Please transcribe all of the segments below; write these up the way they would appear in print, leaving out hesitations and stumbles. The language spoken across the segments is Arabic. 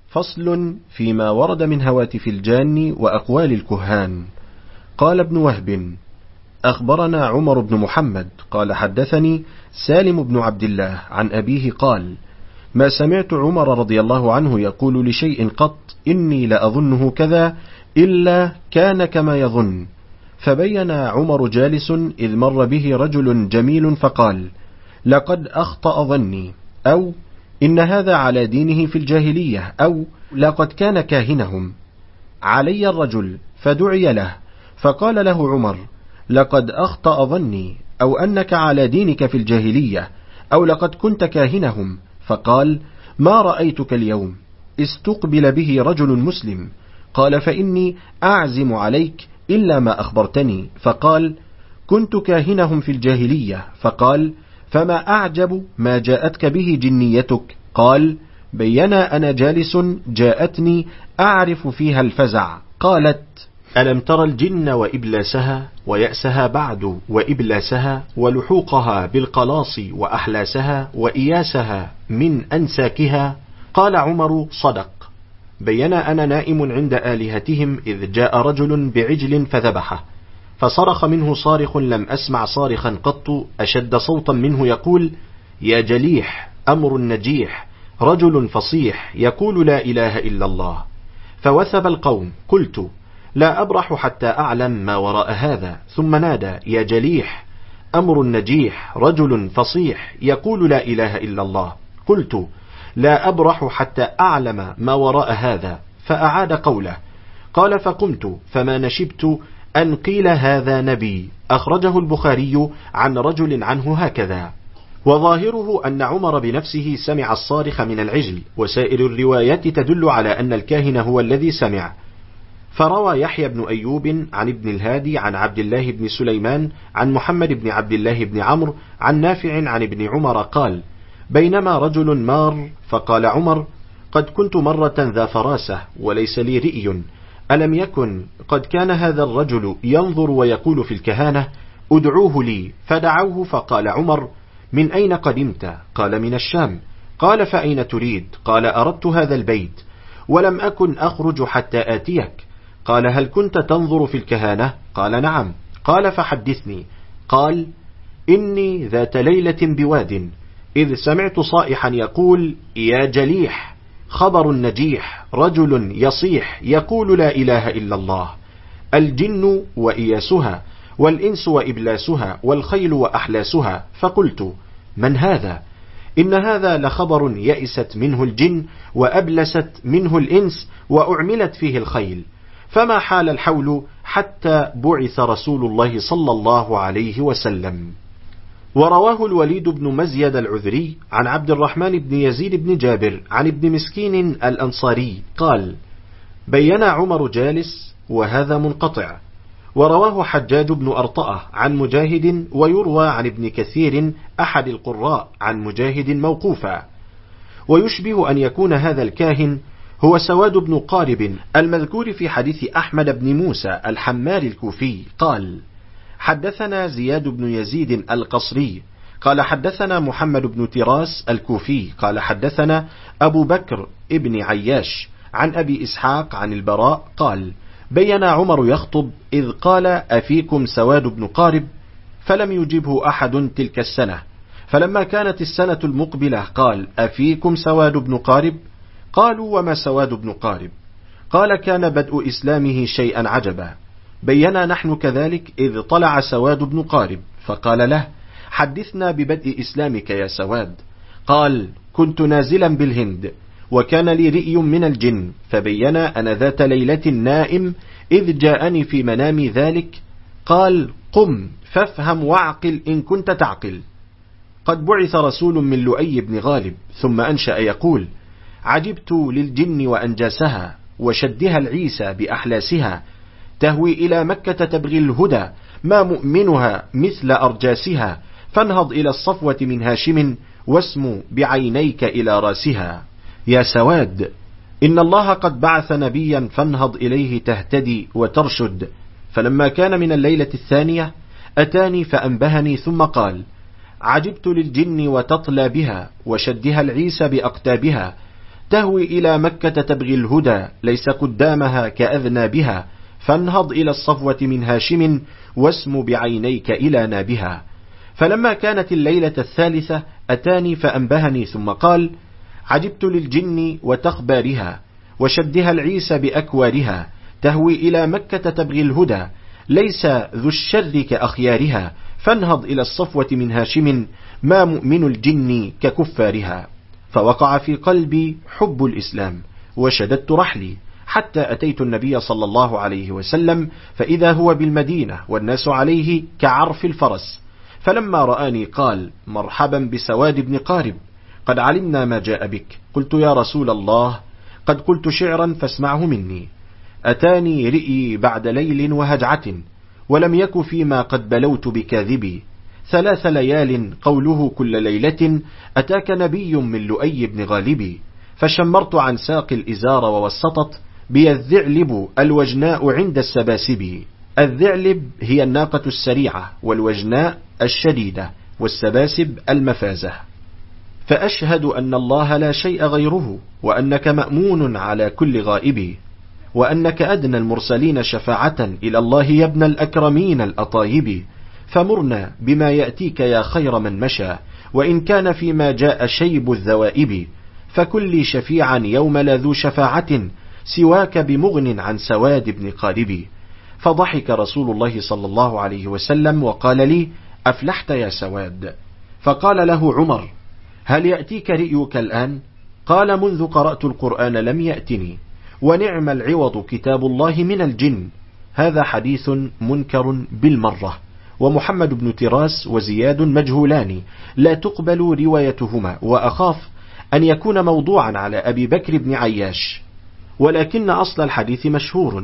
فصل فيما ورد من هواتف الجان وأقوال الكهان. قال ابن وهب: أخبرنا عمر بن محمد قال حدثني سالم بن عبد الله عن أبيه قال: ما سمعت عمر رضي الله عنه يقول لشيء قط إني لأظنه كذا إلا كان كما يظن. فبين عمر جالس إذ مر به رجل جميل فقال: لقد أخطأ ظني، أو إن هذا على دينه في الجاهلية، أو لقد كان كاهنهم. علي الرجل فدعي له فقال له عمر: لقد أخطأ ظني، أو أنك على دينك في الجاهلية، أو لقد كنت كاهنهم. فقال: ما رأيتك اليوم. استقبل به رجل مسلم قال: فإني أعزم عليك إلا ما أخبرتني. فقال: كنت كاهنهم في الجاهلية. فقال: فما أعجب ما جاءتك به جنيتك؟ قال: بينا أنا جالس جاءتني أعرف فيها الفزع. قالت: ألم تر الجن وإبلاسها ويأسها بعد وإبلاسها ولحوقها بالقلاص وأحلاسها وإياسها من أنساكها؟ قال عمر: صدق. بينا أنا نائم عند آلهتهم إذ جاء رجل بعجل فذبحه، فصرخ منه صارخ لم أسمع صارخا قط أشد صوتا منه يقول: يا جليح أمر نجيح رجل فصيح يقول لا إله إلا الله. فوثب القوم. قلت: لا أبرح حتى أعلم ما وراء هذا. ثم نادى: يا جليح أمر نجيح رجل فصيح يقول لا إله إلا الله. قلت: لا أبرح حتى أعلم ما وراء هذا. فأعاد قوله. قال: فقمت فما نشبت أن قيل هذا نبي. أخرجه البخاري عن رجل عنه هكذا. وظاهره أن عمر بنفسه سمع الصارخ من العجل، وسائر الروايات تدل على أن الكاهن هو الذي سمع. فروى يحيى بن أيوب عن ابن الهادي عن عبد الله بن سليمان عن محمد بن عبد الله بن عمرو عن نافع عن ابن عمر قال: بينما رجل مار فقال عمر: قد كنت مرة ذا فراسة وليس لي رئي، ألم يكن قد كان هذا الرجل ينظر ويقول في الكهانة؟ ادعوه لي. فدعوه فقال عمر: من أين قدمت؟ قال: من الشام. قال: فأين تريد؟ قال: أردت هذا البيت ولم أكن أخرج حتى آتيك. قال: هل كنت تنظر في الكهانة؟ قال: نعم. قال: فحدثني. قال: إني ذات ليلة بواد إذ سمعت صائحا يقول: يا جليح خبر نجيح رجل يصيح يقول لا إله إلا الله. الجن وإياسها والإنس وإبلاسها والخيل وأحلاسها. فقلت: من هذا؟ إن هذا لخبر يئست منه الجن وأبلست منه الإنس وأعملت فيه الخيل. فما حال الحول حتى بعث رسول الله صلى الله عليه وسلم. ورواه الوليد بن مزيد العذري عن عبد الرحمن بن يزيد بن جابر عن ابن مسكين الأنصاري قال: بينا عمر جالس، وهذا منقطع. ورواه حجاج بن أرطأة عن مجاهد، ويروى عن ابن كثير أحد القراء عن مجاهد موقوفا. ويشبه أن يكون هذا الكاهن هو سواد بن قارب المذكور في حديث أحمد بن موسى الحمال الكوفي قال: حدثنا زياد بن يزيد القصري قال: حدثنا محمد بن تراس الكوفي قال: حدثنا أبو بكر ابن عياش عن أبي إسحاق عن البراء قال: بينا عمر يخطب إذ قال: أفيكم سواد بن قارب؟ فلم يجبه أحد تلك السنة. فلما كانت السنة المقبلة قال: أفيكم سواد بن قارب؟ قالوا: وما سواد بن قارب؟ قال: كان بدء إسلامه شيئا عجبا. بينا نحن كذلك إذ طلع سواد بن قارب، فقال له: حدثنا ببدء إسلامك يا سواد. قال: كنت نازلا بالهند، وكان لي رئي من الجن، فبينا أنا ذات ليلة نائم إذ جاءني في منامي ذلك. قال: قم فافهم واعقل إن كنت تعقل. قد بعث رسول من لؤي بن غالب. ثم أنشأ يقول: عجبت للجن وأنجاسها وشدها العيسى بأحلاسها، تهوي إلى مكة تبغي الهدى، ما مؤمنها مثل أرجاسها، فانهض إلى الصفوة من هاشم واسم بعينيك إلى راسها. يا سواد، إن الله قد بعث نبيا فانهض إليه تهتدي وترشد. فلما كان من الليلة الثانية أتاني فأنبهني، ثم قال: عجبت للجن وتطلى بها وشدها العيسى بأقتابها، تهوي إلى مكة تبغي الهدى، ليس قدامها كأذنابها، فانهض إلى الصفوة من هاشم، واسم بعينيك إلى نابها. فلما كانت الليلة الثالثة أتاني فأنبهني، ثم قال: عجبت للجن وتخبارها، وشدها العيس بأكوارها، تهوي إلى مكة تبغي الهدى، ليس ذو الشر كأخيارها، فانهض إلى الصفوة من هاشم، ما مؤمن الجن ككفارها. فوقع في قلبي حب الإسلام، وشددت رحلي حتى أتيت النبي صلى الله عليه وسلم، فإذا هو بالمدينة والناس عليه كعرف الفرس. فلما رآني قال: مرحبا بسواد بن قارب، قد علمنا ما جاء بك. قلت: يا رسول الله، قد قلت شعرا فاسمعه مني. أتاني رئي بعد ليل وهجعة، ولم يك فيما قد بلوت بكاذبي. 3 ليال قوله كل ليلة، أتاك نبي من لؤي بن غالب. فشمرت عن ساق الإزار ووسطت بي الذعلب الوجناء عند السباسب. الذعلب هي الناقة السريعة، والوجناء الشديدة، والسباسب المفازة. فأشهد أن الله لا شيء غيره، وأنك مأمون على كل غائب، وأنك أدنى المرسلين شفاعة إلى الله يا ابن الأكرمين الأطايب. فمرنا بما يأتيك يا خير من مشى، وإن كان فيما جاء شيب الذوائب. فكل شفيعا يوم لا ذو شفاعة، سواك بمغن عن سواد بن قارب. فضحك رسول الله صلى الله عليه وسلم وقال لي: أفلحت يا سواد. فقال له عمر: هل يأتيك رئيك الآن؟ قال: منذ قرأت القرآن لم يأتني، ونعم العوض كتاب الله من الجن. هذا حديث منكر بالمرة، ومحمد بن تراس وزياد مجهولان، لا تقبل روايتهما، وأخاف أن يكون موضوعا على أبي بكر بن عياش، ولكن أصل الحديث مشهور.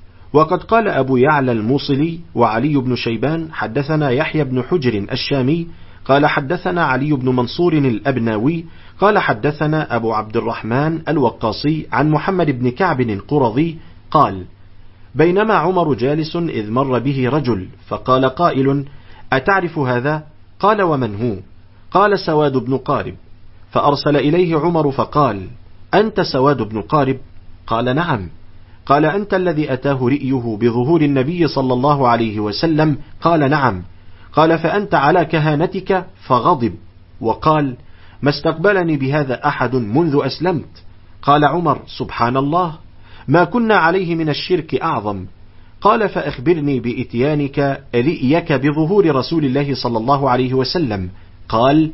وقد قال أبو يعلى الموصلي وعلي بن شيبان: حدثنا يحيى بن حجر الشامي قال حدثنا علي بن منصور الأبناوي قال حدثنا أبو عبد الرحمن الوقاصي عن محمد بن كعب القرظي قال: بينما عمر جالس إذ مر به رجل، فقال قائل: أتعرف هذا؟ قال: ومن هو؟ قال: سواد بن قارب. فأرسل إليه عمر فقال: أنت سواد بن قارب؟ قال: نعم. قال: أنت الذي أتاه رئيه بظهور النبي صلى الله عليه وسلم؟ قال: نعم. قال: فأنت على كهانتك؟ فغضب وقال: ما استقبلني بهذا أحد منذ أسلمت. قال عمر: سبحان الله، ما كنا عليه من الشرك أعظم. قال: فأخبرني بإتيانك رئيك بظهور رسول الله صلى الله عليه وسلم. قال: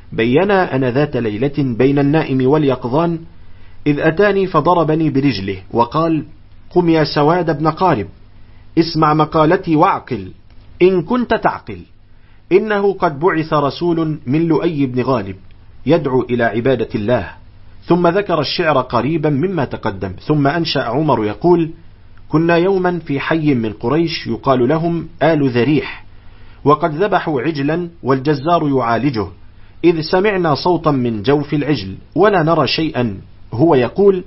بينا أنا ذات ليلة بين النائم واليقظان، إذ أتاني فضربني برجله وقال: قم يا سواد بن قارب، اسمع مقالتي واعقل إن كنت تعقل، إنه قد بعث رسول من لؤي بن غالب يدعو إلى عبادة الله. ثم ذكر الشعر قريبا مما تقدم، ثم أنشأ عمر يقول: كنا يوما في حي من قريش يقال لهم آل ذريح، وقد ذبحوا عجلا والجزار يعالجه، إذ سمعنا صوتا من جوف العجل ولا نرى شيئا، هو يقول: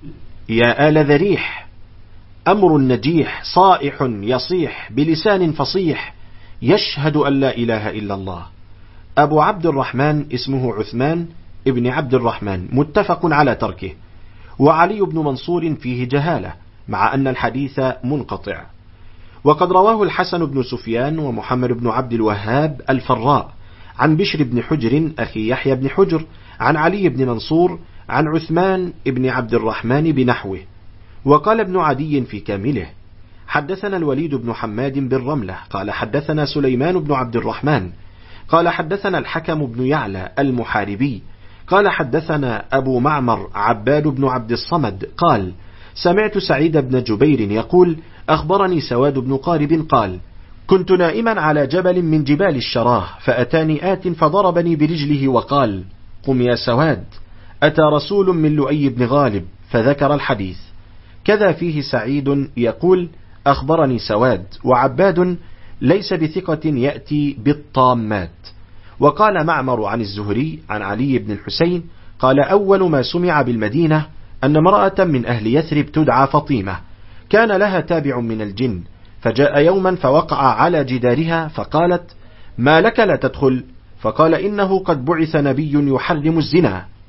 يا آل ذريح، أمر نجيح صائح يصيح بلسان فصيح، يشهد أن لا إله إلا الله. أبو عبد الرحمن اسمه عثمان ابن عبد الرحمن، متفق على تركه. وعلي بن منصور فيه جهالة، مع أن الحديث منقطع. وقد رواه الحسن بن سفيان ومحمد بن عبد الوهاب الفراء عن بشر بن حجر أخي يحيى بن حجر عن علي بن منصور عن عثمان ابن عبد الرحمن بنحوه. وقال ابن عدي في كامله: حدثنا الوليد بن حماد بالرملة قال حدثنا سليمان بن عبد الرحمن قال حدثنا الحكم بن يعلى المحاربي قال حدثنا أبو معمر عباد بن عبد الصمد قال: سمعت سعيد بن جبير يقول: أخبرني سواد بن قارب قال: كنت نائما على جبل من جبال الشراه، فأتاني آت فضربني برجله وقال: قم يا سواد، أتى رسول من لؤي بن غالب، فذكر الحديث. كذا فيه سعيد يقول: أخبرني سواد، وعباد ليس بثقة يأتي بالطامات. وقال معمر عن الزهري عن علي بن الحسين قال: أول ما سمع بالمدينة أن امرأة من أهل يثرب تدعى فطيمة، كان لها تابع من الجن، فجاء يوما فوقع على جدارها، فقالت: ما لك لا تدخل؟ فقال: إنه قد بعث نبي يحرم الزنا.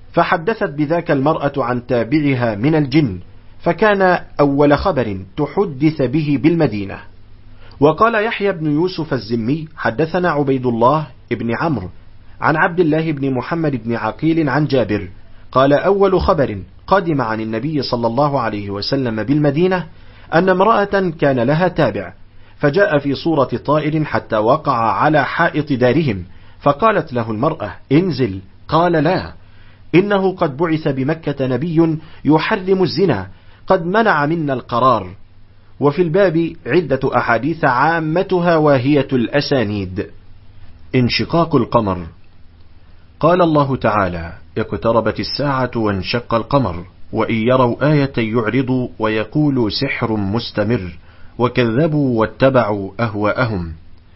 فحدثت بذاك المرأة عن تابعها من الجن، فكان أول خبر تحدث به بالمدينة. وقال يحيى بن يوسف الزمي حدثنا عبيد الله بن عمرو عن عبد الله بن محمد بن عقيل عن جابر قال أول خبر قدم عن النبي صلى الله عليه وسلم بالمدينة أن امرأة كان لها تابع، فجاء في صورة طائر حتى وقع على حائط دارهم، فقالت له المرأة انزل، قال لا، إنه قد بعث بمكة نبي يحرم الزنا، قد منع منا القرار. وفي الباب عدة أحاديث عامتها واهية الأسانيد. انشقاق القمر. قال الله تعالى اقتربت الساعة وانشق القمر وإن يروا آية يعرضوا ويقولوا سحر مستمر وكذبوا واتبعوا أهواءهم.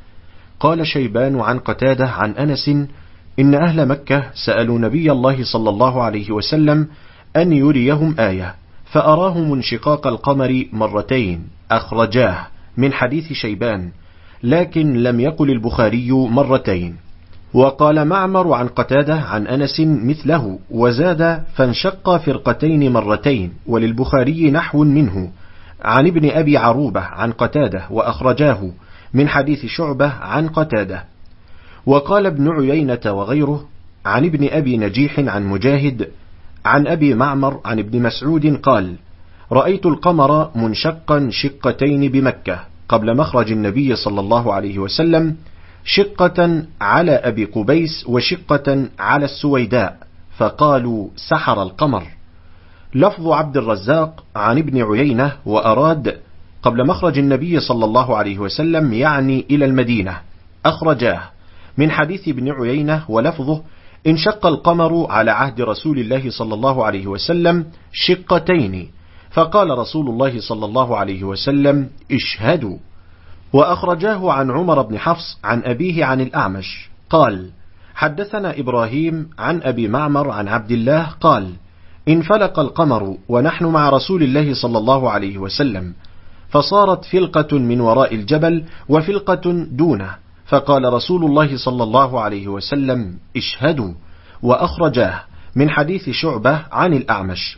قال شيبان عن قتادة عن أنس إن أهل مكة سألوا نبي الله صلى الله عليه وسلم أن يريهم آية، فأراهم انشقاق القمر مرتين أخرجاه من حديث شيبان، لكن لم يقل البخاري مرتين. وقال معمر عن قتادة عن أنس مثله وزاد فانشق فرقتين مرتين، وللبخاري نحو منه عن ابن أبي عروبة عن قتادة وأخرجاه من حديث شعبة عن قتادة. وقال ابن عيينة وغيره عن ابن أبي نجيح عن مجاهد عن أبي معمر عن ابن مسعود قال رأيت القمر منشقا شقتين بمكة قبل مخرج النبي صلى الله عليه وسلم، شقة على أبي قبيس وشقة على السويداء، فقالوا سحر القمر. لفظ عبد الرزاق عن ابن عيينة وأراد قبل مخرج النبي صلى الله عليه وسلم يعني إلى المدينة، أخرجاه من حديث ابن عيينة، ولفظه انشق القمر على عهد رسول الله صلى الله عليه وسلم شقتين، فقال رسول الله صلى الله عليه وسلم اشهدوا. وأخرجاه عن عمر بن حفص عن أبيه عن الأعمش قال حدثنا إبراهيم عن أبي معمر عن عبد الله قال انفلق القمر ونحن مع رسول الله صلى الله عليه وسلم، فصارت فلقة من وراء الجبل وفلقة دونه، فقال رسول الله صلى الله عليه وسلم اشهدوا. وأخرجاه من حديث شعبة عن الأعمش.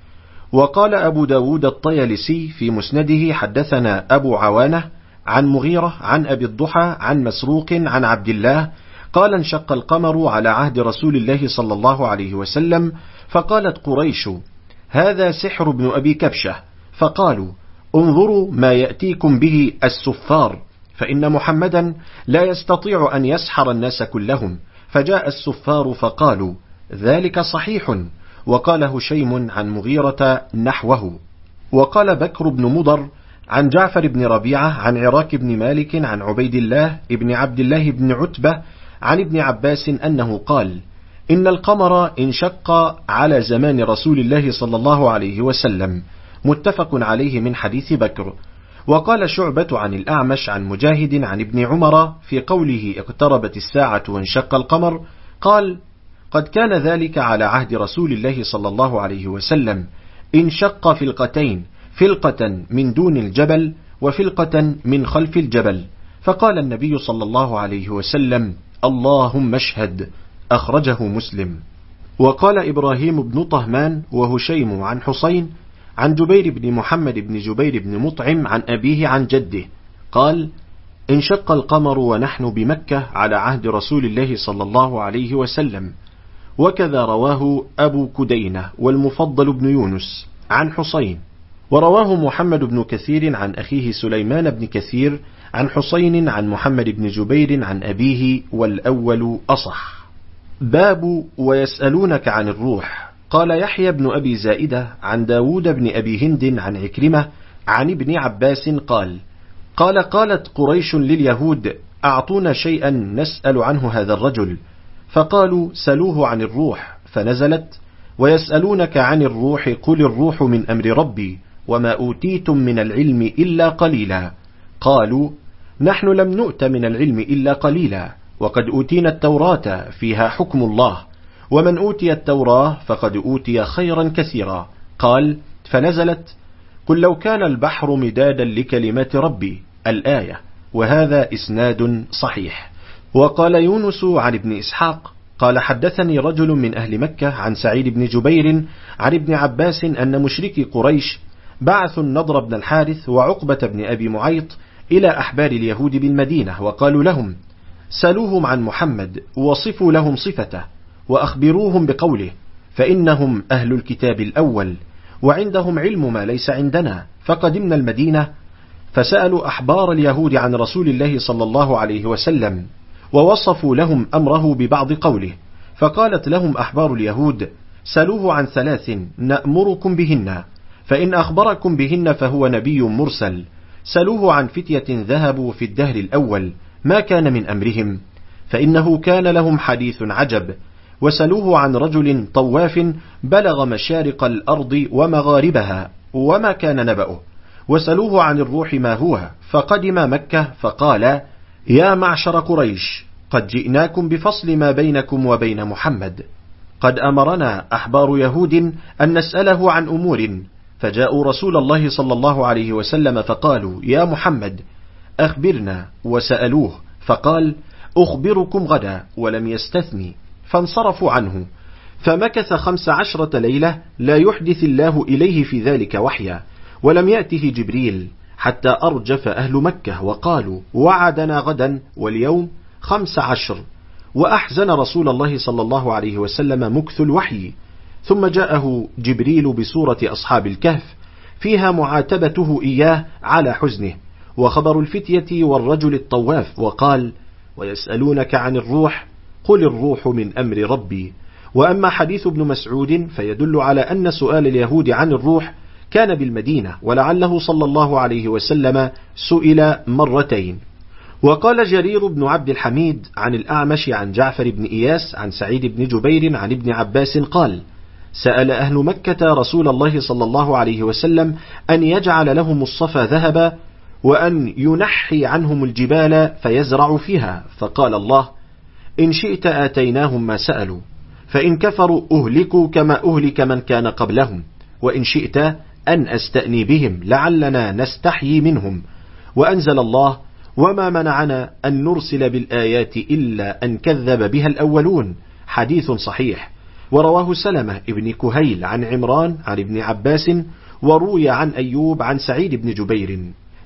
وقال أبو داود الطيالسي في مسنده حدثنا أبو عوانة عن مغيرة عن أبي الضحى عن مسروق عن عبد الله قال انشق القمر على عهد رسول الله صلى الله عليه وسلم، فقالت قريش هذا سحر ابن أبي كبشة، فقالوا انظروا ما يأتيكم به السفار، فإن محمدا لا يستطيع أن يسحر الناس كلهم. فجاء السفار فقالوا ذلك صحيح. وقال هشيم عن مغيرة نحوه. وقال بكر بن مضر عن جعفر بن ربيعة عن عراك بن مالك عن عبيد الله ابن عبد الله بن عتبة عن ابن عباس أنه قال إن القمر انشق على زمان رسول الله صلى الله عليه وسلم، متفق عليه من حديث بكر. وقال شعبة عن الأعمش عن مجاهد عن ابن عمر في قوله اقتربت الساعة وانشق القمر قال قد كان ذلك على عهد رسول الله صلى الله عليه وسلم، انشق فلقتين، فلقة من دون الجبل وفلقة من خلف الجبل، فقال النبي صلى الله عليه وسلم اللهم اشهد، أخرجه مسلم. وقال إبراهيم بن طهمان وهشيم عن حسين عن جبير بن محمد بن جبير بن مطعم عن أبيه عن جده قال انشق القمر ونحن بمكة على عهد رسول الله صلى الله عليه وسلم. وكذا رواه أبو كدينة والمفضل بن يونس عن حسين. ورواه محمد بن كثير عن أخيه سليمان بن كثير عن حسين عن محمد بن جبير عن أبيه، والأول أصح. باب ويسألونك عن الروح. قال يحيى بن أبي زائدة عن داود بن أبي هند عن عكرمة عن ابن عباس قالت قريش لليهود أعطونا شيئا نسأل عنه هذا الرجل، فقالوا سلوه عن الروح، فنزلت ويسألونك عن الروح قل الروح من أمر ربي وما أوتيتم من العلم إلا قليلا. قالوا نحن لم نؤت من العلم إلا قليلا، وقد أوتينا التوراة فيها حكم الله، ومن أوتي التوراة فقد أوتي خيرا كثيرا. قال فنزلت قل لو كان البحر مدادا لكلمات ربي الآية، وهذا إسناد صحيح. وقال يونس عن ابن إسحاق قال حدثني رجل من أهل مكة عن سعيد بن جبير عن ابن عباس أن مشركي قريش بعثوا النضر بن الحارث وعقبة بن أبي معيط إلى أحبار اليهود بالمدينة، وقالوا لهم: سألوهم عن محمد وصفوا لهم صفته وأخبروهم بقوله، فإنهم أهل الكتاب الأول وعندهم علم ما ليس عندنا. فقدمنا المدينة فسألوا أحبار اليهود عن رسول الله صلى الله عليه وسلم، ووصفوا لهم أمره ببعض قوله، فقالت لهم أحبار اليهود: سألوه عن 3 نأمركم بهن، فإن أخبركم بهن فهو نبي مرسل. سألوه عن فتية ذهبوا في الدهر الأول ما كان من أمرهم، فإنه كان لهم حديث عجب. وسألوه عن رجل طواف بلغ مشارق الأرض ومغاربها وما كان نبأه. وسألوه عن الروح ما هو، فقدم مكة فقال: يا معشر قريش، قد جئناكم بفصل ما بينكم وبين محمد. قد أمرنا أحبار يهود أن نسأله عن أمور، فجاءوا رسول الله صلى الله عليه وسلم فقالوا: يا محمد أخبرنا. وسألوه فقال: أخبركم غدا، ولم يستثني، فانصرفوا عنه. فمكث 15 ليلة لا يحدث الله إليه في ذلك وحيا، ولم يأته جبريل، حتى أرجف أهل مكة وقالوا: وعدنا غدا واليوم 15. وأحزن رسول الله صلى الله عليه وسلم مكث الوحي. ثم جاءه جبريل بصورة أصحاب الكهف فيها معاتبته إياه على حزنه، وخبر الفتية والرجل الطواف، وقال: ويسألونك عن الروح، قل الروح من أمر ربي. وأما حديث ابن مسعود فيدل على أن سؤال اليهود عن الروح كان بالمدينة، ولعله صلى الله عليه وسلم سئل مرتين. وقال جرير بن عبد الحميد عن الأعمش عن جعفر بن إياس عن سعيد بن جبير عن ابن عباس قال: سأل أهل مكة رسول الله صلى الله عليه وسلم أن يجعل لهم الصفا ذهبا، وأن ينحي عنهم الجبال فيزرع فيها، فقال الله: إن شئت آتيناهم ما سألوا، فإن كفروا أهلكوا كما أهلك من كان قبلهم، وإن شئت أن أستأني بهم لعلنا نستحيي منهم. وأنزل الله: وما منعنا أن نرسل بالآيات إلا أن كذب بها الأولون. حديث صحيح. ورواه سلمة ابن كهيل عن عمران عن ابن عباس، وروي عن أيوب عن سعيد بن جبير.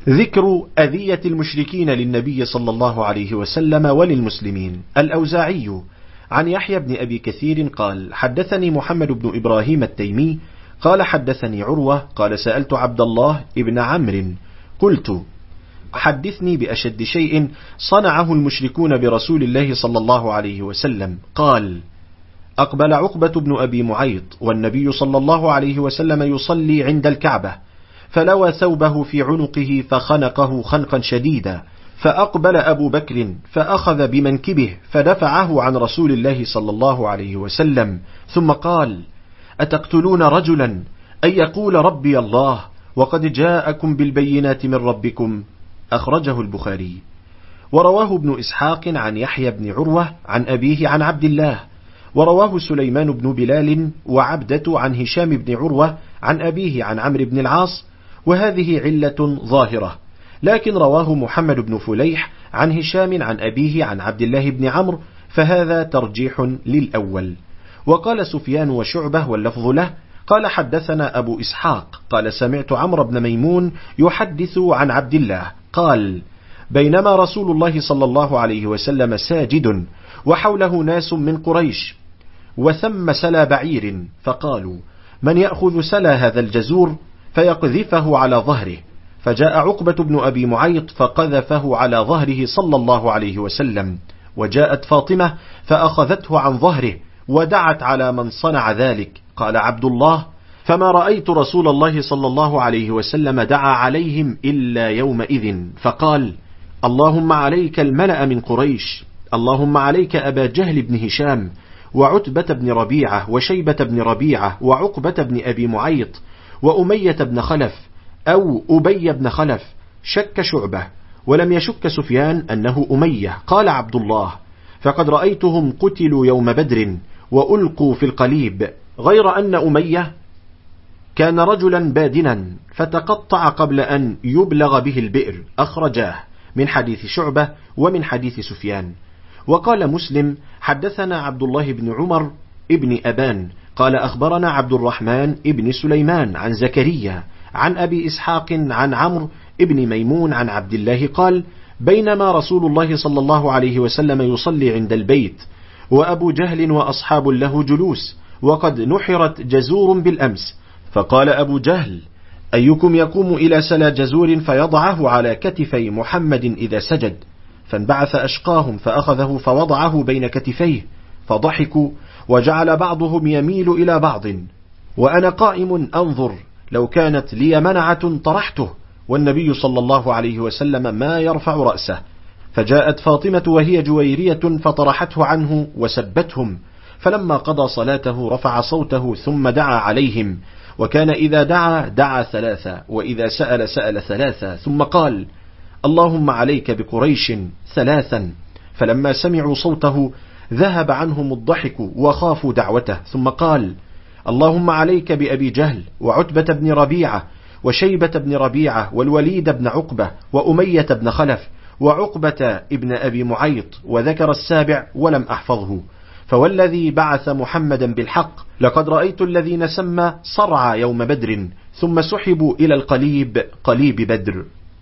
ذكر أذية المشركين للنبي صلى الله عليه وسلم وللمسلمين. الأوزاعي عن يحيى بن أبي كثير قال: حدثني محمد بن إبراهيم التيمي قال: حدثني عروة قال: سألت عبد الله ابن عمرو قلت: حدثني بأشد شيء صنعه المشركون برسول الله صلى الله عليه وسلم. قال: أقبل عقبة بن أبي معيط والنبي صلى الله عليه وسلم يصلي عند الكعبة، فلوى ثوبه في عنقه فخنقه خنقا شديدا، فأقبل أبو بكر فأخذ بمنكبه فدفعه عن رسول الله صلى الله عليه وسلم، ثم قال: أتقتلون رجلا أن يقول ربي الله وقد جاءكم بالبينات من ربكم؟ أخرجه البخاري. ورواه ابن إسحاق عن يحيى بن عروة عن أبيه عن عبد الله. ورواه سليمان بن بلال وعبدة عن هشام بن عروة عن أبيه عن عمرو بن العاص، وهذه علة ظاهرة، لكن رواه محمد بن فليح عن هشام عن أبيه عن عبد الله بن عمرو، فهذا ترجيح للأول. وقال سفيان وشعبة واللفظ له قال: حدثنا أبو إسحاق قال: سمعت عمرو بن ميمون يحدث عن عبد الله قال: بينما رسول الله صلى الله عليه وسلم ساجد وحوله ناس من قريش، وثم سلا بعير، فقالوا: من يأخذ سلا هذا الجزور فيقذفه على ظهره؟ فجاء عقبة بن أبي معيط فقذفه على ظهره صلى الله عليه وسلم، وجاءت فاطمة فأخذته عن ظهره ودعت على من صنع ذلك. قال عبد الله: فما رأيت رسول الله صلى الله عليه وسلم دعا عليهم إلا يومئذ، فقال: اللهم عليك الملأ من قريش، اللهم عليك أبا جهل بن هشام وعتبة بن ربيعة وشيبة بن ربيعة وعقبة بن أبي معيط وأمية بن خلف أو أبي بن خلف. شك شعبة ولم يشك سفيان أنه أمية. قال عبد الله: فقد رأيتهم قتلوا يوم بدر وألقوا في القليب، غير أن أمية كان رجلا بادنا فتقطع قبل أن يبلغ به البئر. أخرجاه من حديث شعبة ومن حديث سفيان. وقال مسلم حدثنا عبد الله بن عمر ابن أبان قال أخبرنا عبد الرحمن ابن سليمان عن زكريا عن أبي إسحاق عن عمرو ابن ميمون عن عبد الله قال بينما رسول الله صلى الله عليه وسلم يصلي عند البيت وأبو جهل وأصحاب له جلوس وقد نحرت جزور بالأمس، فقال أبو جهل أيكم يقوم إلى سلا جزور فيضعه على كتفي محمد إذا سجد؟ فانبعث أشقاهم فأخذه فوضعه بين كتفيه فضحكوا وجعل بعضهم يميل إلى بعض، وأنا قائم أنظر لو كانت لي منعة طرحته، والنبي صلى الله عليه وسلم ما يرفع رأسه. فجاءت فاطمة وهي جويرية فطرحته عنه وسبتهم، فلما قضى صلاته رفع صوته ثم دعا عليهم، وكان إذا دعا ثلاثة وإذا سأل ثلاثة، ثم قال اللهم عليك بقريش ثلاثا، فلما سمعوا صوته ذهب عنهم الضحك وخافوا دعوته، ثم قال اللهم عليك بأبي جهل وعتبة بن ربيعة وشيبة بن ربيعة والوليد بن عقبة وأمية بن خلف وعقبة ابن أبي معيط، وذكر السابع ولم أحفظه. فوالذي بعث محمدا بالحق لقد رأيت الذين سمى صرعى يوم بدر ثم سحبوا إلى قليب بدر.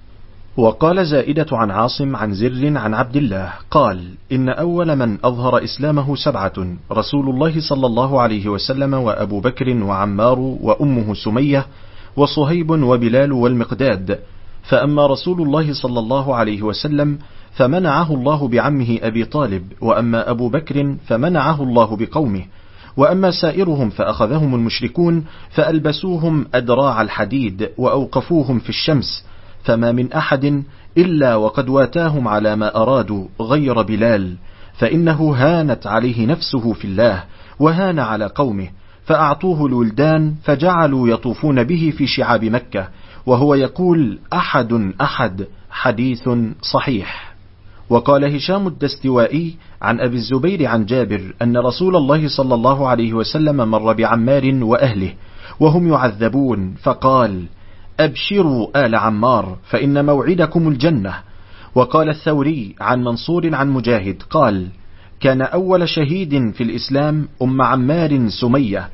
وقال زائدة عن عاصم عن زر عن عبد الله قال إن أول من أظهر إسلامه 7: رسول الله صلى الله عليه وسلم وأبو بكر وعمار وأمه سمية وصهيب وبلال والمقداد. فأما رسول الله صلى الله عليه وسلم فمنعه الله بعمه أبي طالب، وأما أبو بكر فمنعه الله بقومه، وأما سائرهم فأخذهم المشركون فألبسوهم أدراع الحديد وأوقفوهم في الشمس، فما من أحد إلا وقد واتاهم على ما أرادوا غير بلال، فإنه هانت عليه نفسه في الله وهان على قومه، فأعطوه الولدان فجعلوا يطوفون به في شعاب مكة وهو يقول أحد أحد، حديث صحيح. وقال هشام الدستوائي عن أبي الزبير عن جابر أن رسول الله صلى الله عليه وسلم مر بعمار وأهله وهم يعذبون فقال أبشروا آل عمار فإن موعدكم الجنة. وقال الثوري عن منصور عن مجاهد قال كان أول شهيد في الإسلام أم عمار سمية،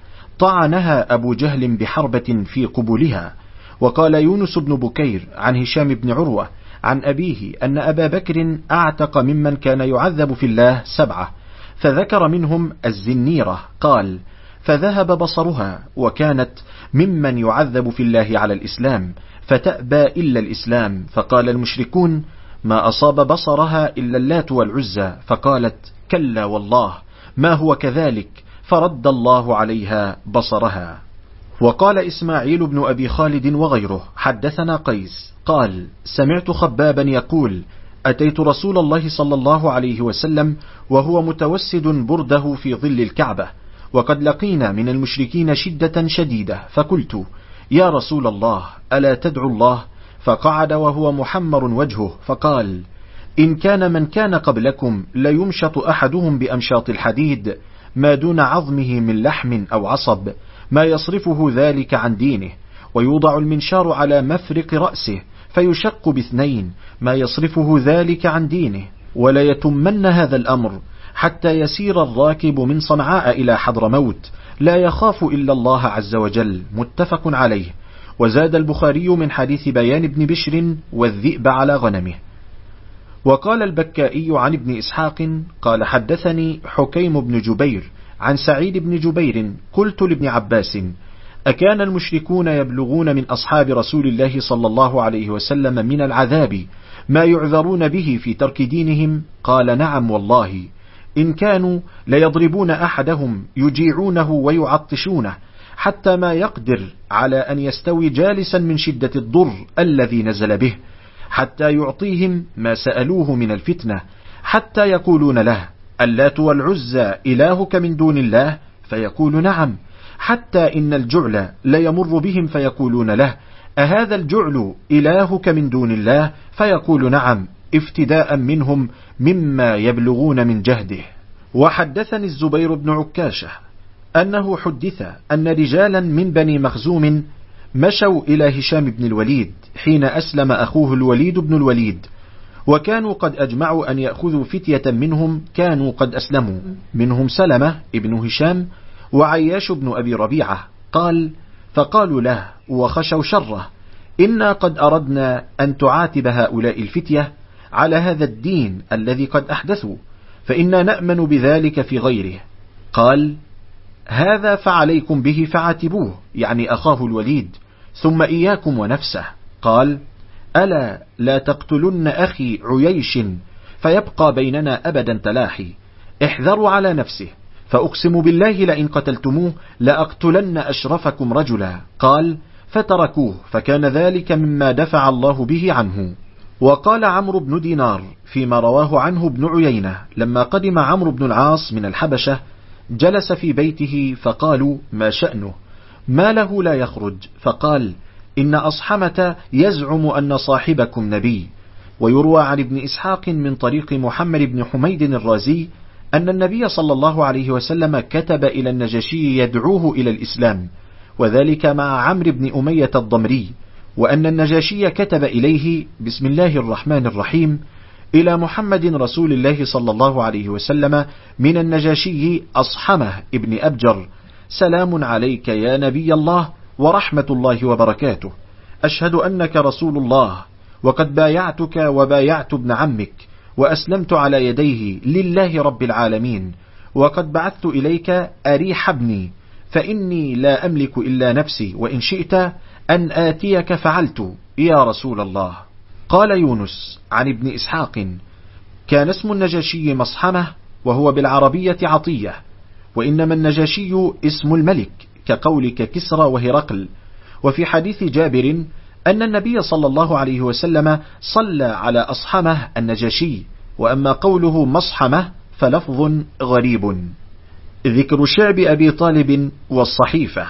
طعنها أبو جهل بحربة في قبولها. وقال يونس بن بكير عن هشام بن عروة عن أبيه أن أبا بكر أعتق ممن كان يعذب في الله 7، فذكر منهم الزنيرة قال فذهب بصرها، وكانت ممن يعذب في الله على الإسلام فتأبى إلا الإسلام، فقال المشركون ما أصاب بصرها إلا اللات والعزى، فقالت كلا والله ما هو كذلك، فرد الله عليها بصرها. وقال إسماعيل بن أبي خالد وغيره حدثنا قيس قال سمعت خبابا يقول أتيت رسول الله صلى الله عليه وسلم وهو متوسد برده في ظل الكعبة، وقد لقينا من المشركين شدة شديدة، فقلت يا رسول الله ألا تدعو الله؟ فقعد وهو محمر وجهه فقال إن كان من كان قبلكم ليمشط أحدهم بأمشاط الحديد ما دون عظمه من لحم أو عصب، ما يصرفه ذلك عن دينه، ويوضع المنشار على مفرق رأسه فيشق ب2 ما يصرفه ذلك عن دينه، ولا يتمن هذا الأمر حتى يسير الراكب من صنعاء إلى حضرموت لا يخاف إلا الله عز وجل، متفق عليه. وزاد البخاري من حديث بيان بن بشر والذئب على غنمه. وقال البكائي عن ابن إسحاق قال حدثني حكيم بن جبير عن سعيد بن جبير قلت لابن عباس أكان المشركون يبلغون من أصحاب رسول الله صلى الله عليه وسلم من العذاب ما يعذرون به في ترك دينهم؟ قال نعم والله، إن كانوا ليضربون أحدهم يجيعونه ويعطشونه حتى ما يقدر على أن يستوي جالسا من شدة الضر الذي نزل به، حتى يعطيهم ما سألوه من الفتنة، حتى يقولون له اللات والعزى إلهك من دون الله؟ فيقول نعم، حتى إن الجعل ليمر بهم فيقولون له أهذا الجعل إلهك من دون الله؟ فيقول نعم، افتداء منهم مما يبلغون من جهده. وحدثني الزبير بن عكاشة أنه حدث أن رجالا من بني مخزوم مشوا إلى هشام بن الوليد حين أسلم أخوه الوليد بن الوليد، وكانوا قد أجمعوا أن يأخذوا فتية منهم كانوا قد أسلموا، منهم سلمة ابن هشام وعياش بن أبي ربيعة. قال: فقالوا له وخشوا شره: إنا قد أردنا أن تعاتب هؤلاء الفتية على هذا الدين الذي قد أحدثوا، فإنا نأمن بذلك في غيره. قال: هذا فعليكم به فعاتبوه، يعني أخاه الوليد، ثم إياكم ونفسه. قال: ألا لا تقتلن أخي عييش فيبقى بيننا أبدا تلاحي، احذروا على نفسه، فأقسم بالله لئن قتلتموه لأقتلن أشرفكم رجلا. قال: فتركوه، فكان ذلك مما دفع الله به عنه. وقال عمرو بن دينار فيما رواه عنه ابن عيينة: لما قدم عمرو بن العاص من الحبشة جلس في بيته، فقالوا: ما شأنه؟ ما له لا يخرج؟ فقال: إن أصحمة يزعم أن صاحبكم نبي. ويروى عن ابن إسحاق من طريق محمد بن حميد الرازي أن النبي صلى الله عليه وسلم كتب إلى النجاشي يدعوه إلى الإسلام، وذلك مع عمرو بن أمية الضمري، وأن النجاشي كتب إليه: بسم الله الرحمن الرحيم، إلى محمد رسول الله صلى الله عليه وسلم من النجاشي أصحمه ابن أبجر، سلام عليك يا نبي الله ورحمة الله وبركاته، أشهد أنك رسول الله، وقد بايعتك وبايعت ابن عمك، وأسلمت على يديه لله رب العالمين، وقد بعثت إليك أريح ابني، فإني لا أملك إلا نفسي، وإن شئت أن آتيك فعلت يا رسول الله. قال يونس عن ابن إسحاق: كان اسم النجاشي مصحمة، وهو بالعربية عطية، وإنما النجاشي اسم الملك كقولك كسرى وهرقل. وفي حديث جابر أن النبي صلى الله عليه وسلم صلى على أصحمه النجاشي، وأما قوله مصحمة فلفظ غريب. ذكر شعب أبي طالب والصحيفة.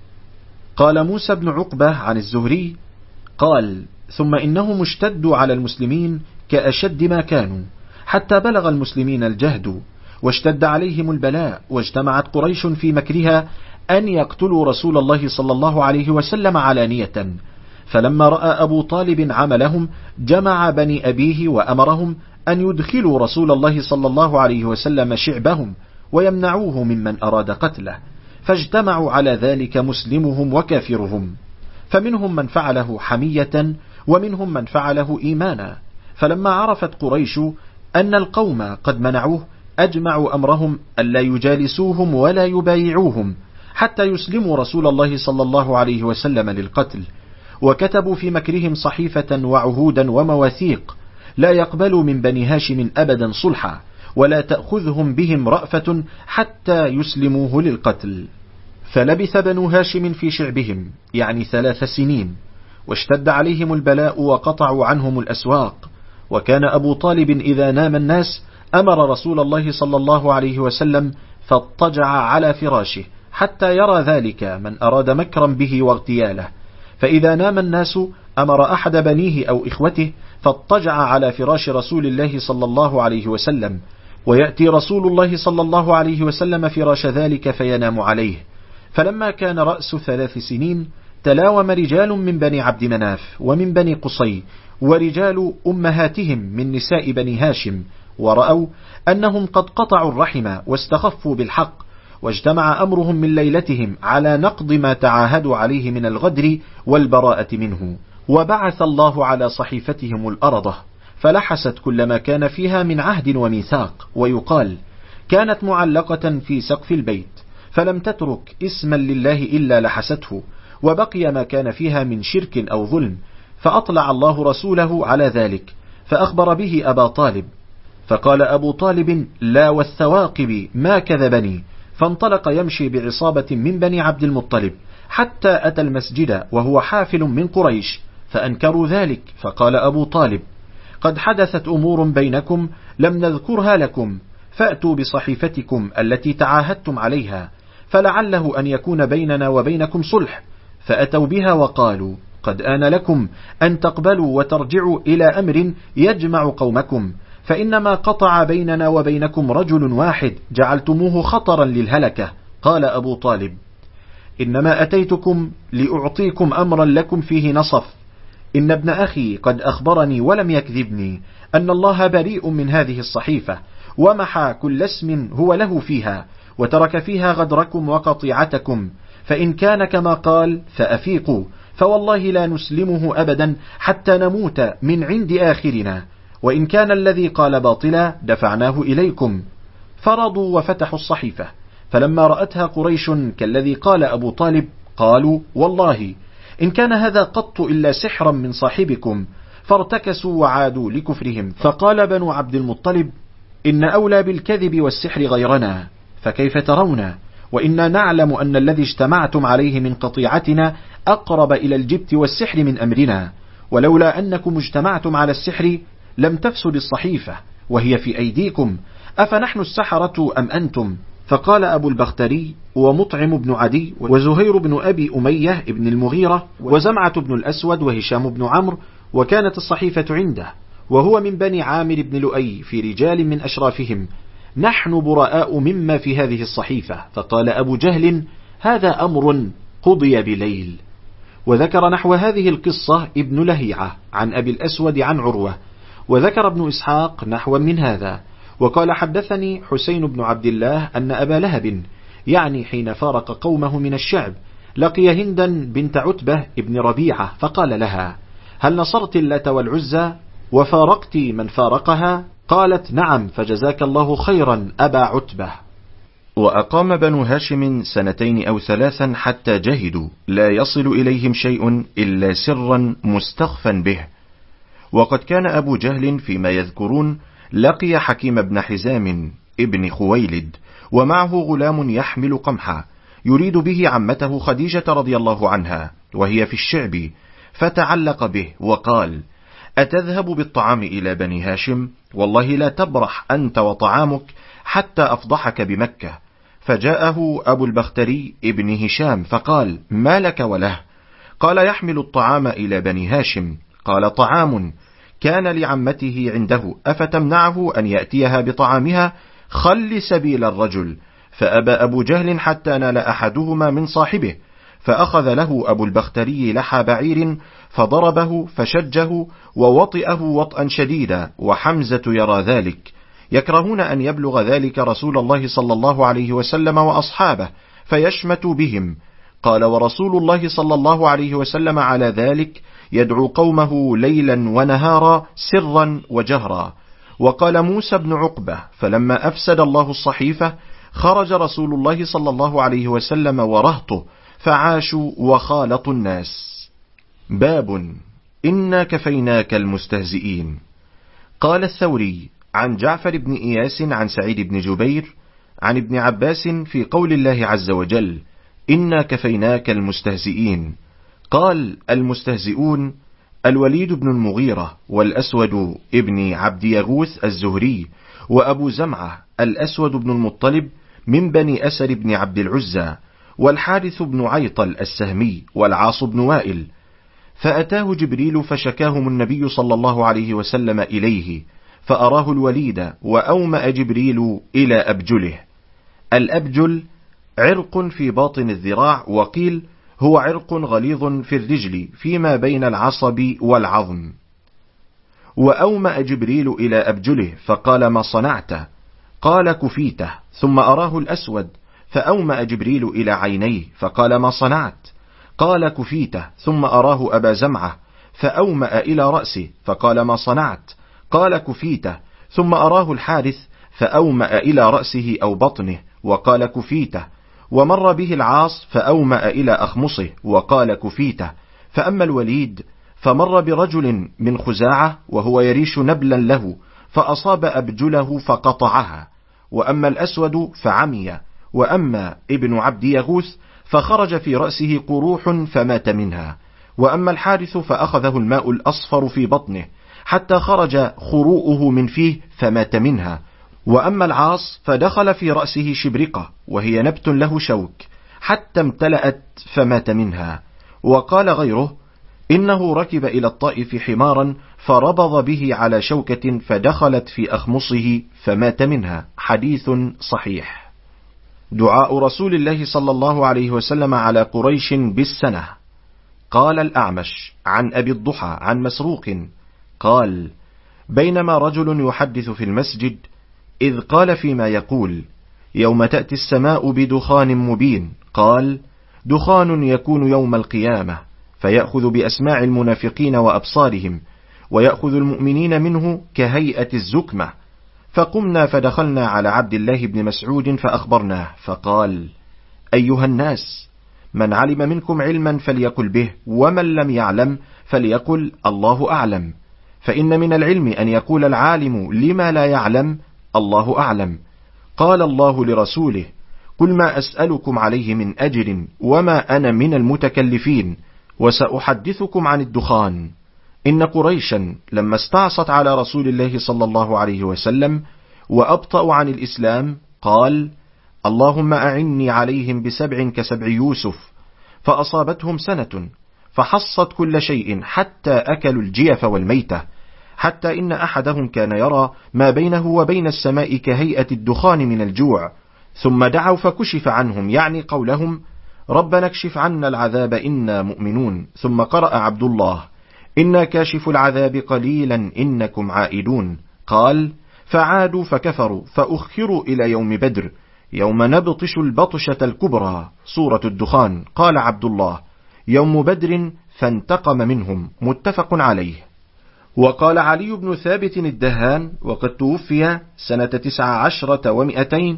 قال موسى بن عقبة عن الزهري قال: ثم إنهم اشتدوا على المسلمين كأشد ما كانوا، حتى بلغ المسلمين الجهد، واشتد عليهم البلاء، واجتمعت قريش في مكرها أن يقتلوا رسول الله صلى الله عليه وسلم علانية. فلما رأى أبو طالب عملهم جمع بني أبيه وأمرهم أن يدخلوا رسول الله صلى الله عليه وسلم شعبهم ويمنعوه ممن أراد قتله، فاجتمعوا على ذلك مسلمهم وكافرهم، فمنهم من فعله حمية ومنهم من فعله إيمانا. فلما عرفت قريش أن القوم قد منعوه أجمعوا أمرهم ألا يجالسوهم ولا يبايعوهم حتى يسلموا رسول الله صلى الله عليه وسلم للقتل، وكتبوا في مكرهم صحيفة وعهودا ومواثيق: لا يقبلوا من بني هاشم أبدا صلحا، ولا تأخذهم بهم رأفة حتى يسلموه للقتل. فلبث بنو هاشم في شعبهم يعني 3 سنين، واشتد عليهم البلاء وقطعوا عنهم الأسواق. وكان أبو طالب إذا نام الناس أمر رسول الله صلى الله عليه وسلم فاضطجع على فراشه حتى يرى ذلك من أراد مكرا به واغتياله، فإذا نام الناس أمر أحد بنيه أو إخوته فاضطجع على فراش رسول الله صلى الله عليه وسلم، ويأتي رسول الله صلى الله عليه وسلم فراش ذلك فينام عليه. فلما كان رأس 3 سنين تلاوم رجال من بني عبد مناف ومن بني قصي ورجال أمهاتهم من نساء بني هاشم، ورأوا أنهم قد قطعوا الرحم واستخفوا بالحق، واجتمع أمرهم من ليلتهم على نقض ما تعاهدوا عليه من الغدر والبراءة منه. وبعث الله على صحيفتهم الأرضة فلحست كل ما كان فيها من عهد وميثاق، ويقال كانت معلقة في سقف البيت فلم تترك اسما لله إلا لحسته، وبقي ما كان فيها من شرك أو ظلم، فأطلع الله رسوله على ذلك فأخبر به أبا طالب، فقال أبو طالب: لا والثواقب ما كذبني، فانطلق يمشي بعصابة من بني عبد المطلب حتى أتى المسجد وهو حافل من قريش، فأنكروا ذلك، فقال أبو طالب: قد حدثت أمور بينكم لم نذكرها لكم، فأتوا بصحيفتكم التي تعاهدتم عليها، فلعله أن يكون بيننا وبينكم صلح. فأتوا بها وقالوا: قد آن لكم أن تقبلوا وترجعوا إلى أمر يجمع قومكم، فإنما قطع بيننا وبينكم رجل واحد جعلتموه خطرا للهلكة. قال أبو طالب: إنما أتيتكم لأعطيكم أمرا لكم فيه نصف، إن ابن أخي قد أخبرني ولم يكذبني أن الله بريء من هذه الصحيفة، ومحى كل اسم هو له فيها، وترك فيها غدركم وقطيعتكم، فإن كان كما قال فأفيقوا، فوالله لا نسلمه أبدا حتى نموت من عند آخرنا، وإن كان الذي قال باطلا دفعناه إليكم. فرضوا وفتحوا الصحيفة، فلما رأتها قريش كالذي قال أبو طالب قالوا والله إن كان هذا قط إلا سحرا من صاحبكم، فارتكسوا وعادوا لكفرهم. فقال بنو عبد المطلب إن أولى بالكذب والسحر غيرنا، فكيف ترون؟ وإنا نعلم أن الذي اجتمعتم عليه من قطيعتنا أقرب إلى الجبت والسحر من أمرنا، ولولا أنكم اجتمعتم على السحر لم تفسد الصحيفة وهي في أيديكم، أفنحن السحرة أم أنتم؟ فقال أبو البختري ومطعم بن عدي وزهير بن أبي أمية بن المغيرة وزمعة بن الأسود وهشام بن عمرو، وكانت الصحيفة عنده وهو من بني عامر بن لؤي في رجال من أشرافهم، نحن براء مما في هذه الصحيفة. فقال أبو جهل هذا أمر قضي بليل. وذكر نحو هذه القصة ابن لهيعة عن أبي الأسود عن عروة، وذكر ابن إسحاق نحو من هذا. وقال حدثني حسين بن عبد الله أن أبا لهب يعني حين فارق قومه من الشعب لقي هندا بنت عتبة ابن ربيعة، فقال لها هل نصرت اللات والعزى وفارقت من فارقها؟ قالت نعم، فجزاك الله خيرا أبا عتبة. وأقام بنو هاشم 2 أو 3 حتى جهدوا لا يصل إليهم شيء إلا سرا مستخفا به. وقد كان أبو جهل فيما يذكرون لقي حكيم بن حزام ابن خويلد ومعه غلام يحمل قمحا يريد به عمته خديجة رضي الله عنها وهي في الشعب، فتعلق به وقال أتذهب بالطعام إلى بني هاشم؟ والله لا تبرح أنت وطعامك حتى أفضحك بمكة. فجاءه أبو البختري ابن هشام فقال ما لك وله؟ قال يحمل الطعام إلى بني هاشم. قال طعام كان لعمته عنده أفتمنعه أن يأتيها بطعامها؟ خل سبيل الرجل. فأبى أبو جهل حتى نال أحدهما من صاحبه، فأخذ له أبو البختري لحى بعير فضربه فشجه ووطئه وطئا شديدا، وحمزة يرى ذلك، يكرهون أن يبلغ ذلك رسول الله صلى الله عليه وسلم وأصحابه فيشمت بهم. قال ورسول الله صلى الله عليه وسلم على ذلك يدعو قومه ليلا ونهارا سرا وجهرا. وقال موسى بن عقبة فلما أفسد الله الصحيفة خرج رسول الله صلى الله عليه وسلم ورهطه فعاشوا وخالطوا الناس. باب إنا كفيناك المستهزئين. قال الثوري عن جعفر بن إياس عن سعيد بن جبير عن ابن عباس في قول الله عز وجل إنا كفيناك المستهزئين، قال المستهزئون الوليد بن المغيرة والأسود ابن عبد يغوث الزهري وأبو زمعة الأسود بن المطلب من بني أسر بن عبد العزى، والحارث بن عيطل السهمي والعاص بن وائل. فأتاه جبريل فشكاهم النبي صلى الله عليه وسلم إليه، فأراه الوليد وأومأ جبريل إلى أبجله. الأبجل عرق في باطن الذراع، وقيل هو عرق غليظ في الرجل فيما بين العصب والعظم. وأومأ جبريل إلى أبجله فقال ما صنعت؟ قال كفيته. ثم أراه الأسود فأومأ جبريل إلى عينيه فقال ما صنعت؟ قال كفيته. ثم أراه أبا زمعة فأومأ إلى رأسه فقال ما صنعت؟ قال كفيته. ثم أراه الحارث فأومأ إلى رأسه أو بطنه وقال كفيته. ومر به العاص فأومأ إلى أخمصه وقال كفيته. فأما الوليد فمر برجل من خزاعة وهو يريش نبلا له فأصاب أبجله فقطعها. وأما الأسود فعمي. وأما ابن عبد يغوث فخرج في رأسه قروح فمات منها. وأما الحارث فأخذه الماء الأصفر في بطنه حتى خرج خروؤه من فيه فمات منها. وأما العاص فدخل في رأسه شبرقة وهي نبت له شوك حتى امتلأت فمات منها. وقال غيره إنه ركب إلى الطائف حمارا فربض به على شوكة فدخلت في أخمصه فمات منها. حديث صحيح. دعاء رسول الله صلى الله عليه وسلم على قريش بالسنة. قال الأعمش عن أبي الضحى عن مسروق قال: بينما رجل يحدث في المسجد إذ قال فيما يقول: يوم تأتي السماء بدخان مبين، قال: دخان يكون يوم القيامة، فيأخذ بأسماع المنافقين وأبصارهم، ويأخذ المؤمنين منه كهيئة الزكمة. فقمنا فدخلنا على عبد الله بن مسعود فأخبرناه، فقال: أيها الناس، من علم منكم علما فليقل به، ومن لم يعلم فليقل الله أعلم، فإن من العلم أن يقول العالم لما لا يعلم الله أعلم. قال الله لرسوله: قل ما أسألكم عليه من أجر وما أنا من المتكلفين، وسأحدثكم عن الدخان. إن قريشا لما استعصت على رسول الله صلى الله عليه وسلم وأبطأوا عن الإسلام قال: اللهم أعني عليهم ب7 كسبع يوسف، فأصابتهم سنة فحصت كل شيء حتى أكلوا الجيف والميتة، حتى إن أحدهم كان يرى ما بينه وبين السماء كهيئة الدخان من الجوع، ثم دعوا فكشف عنهم، يعني قولهم: ربنا اكشف عنا العذاب إنا مؤمنون. ثم قرأ عبد الله: إنا كاشف العذاب قليلا إنكم عائدون. قال: فعادوا فكفروا فأخروا إلى يوم بدر، يوم نبطش البطشة الكبرى، سورة الدخان. قال عبد الله: يوم بدر فانتقم منهم، متفق عليه. وقال علي بن ثابت الدهان، وقد توفي سنة 19 و200: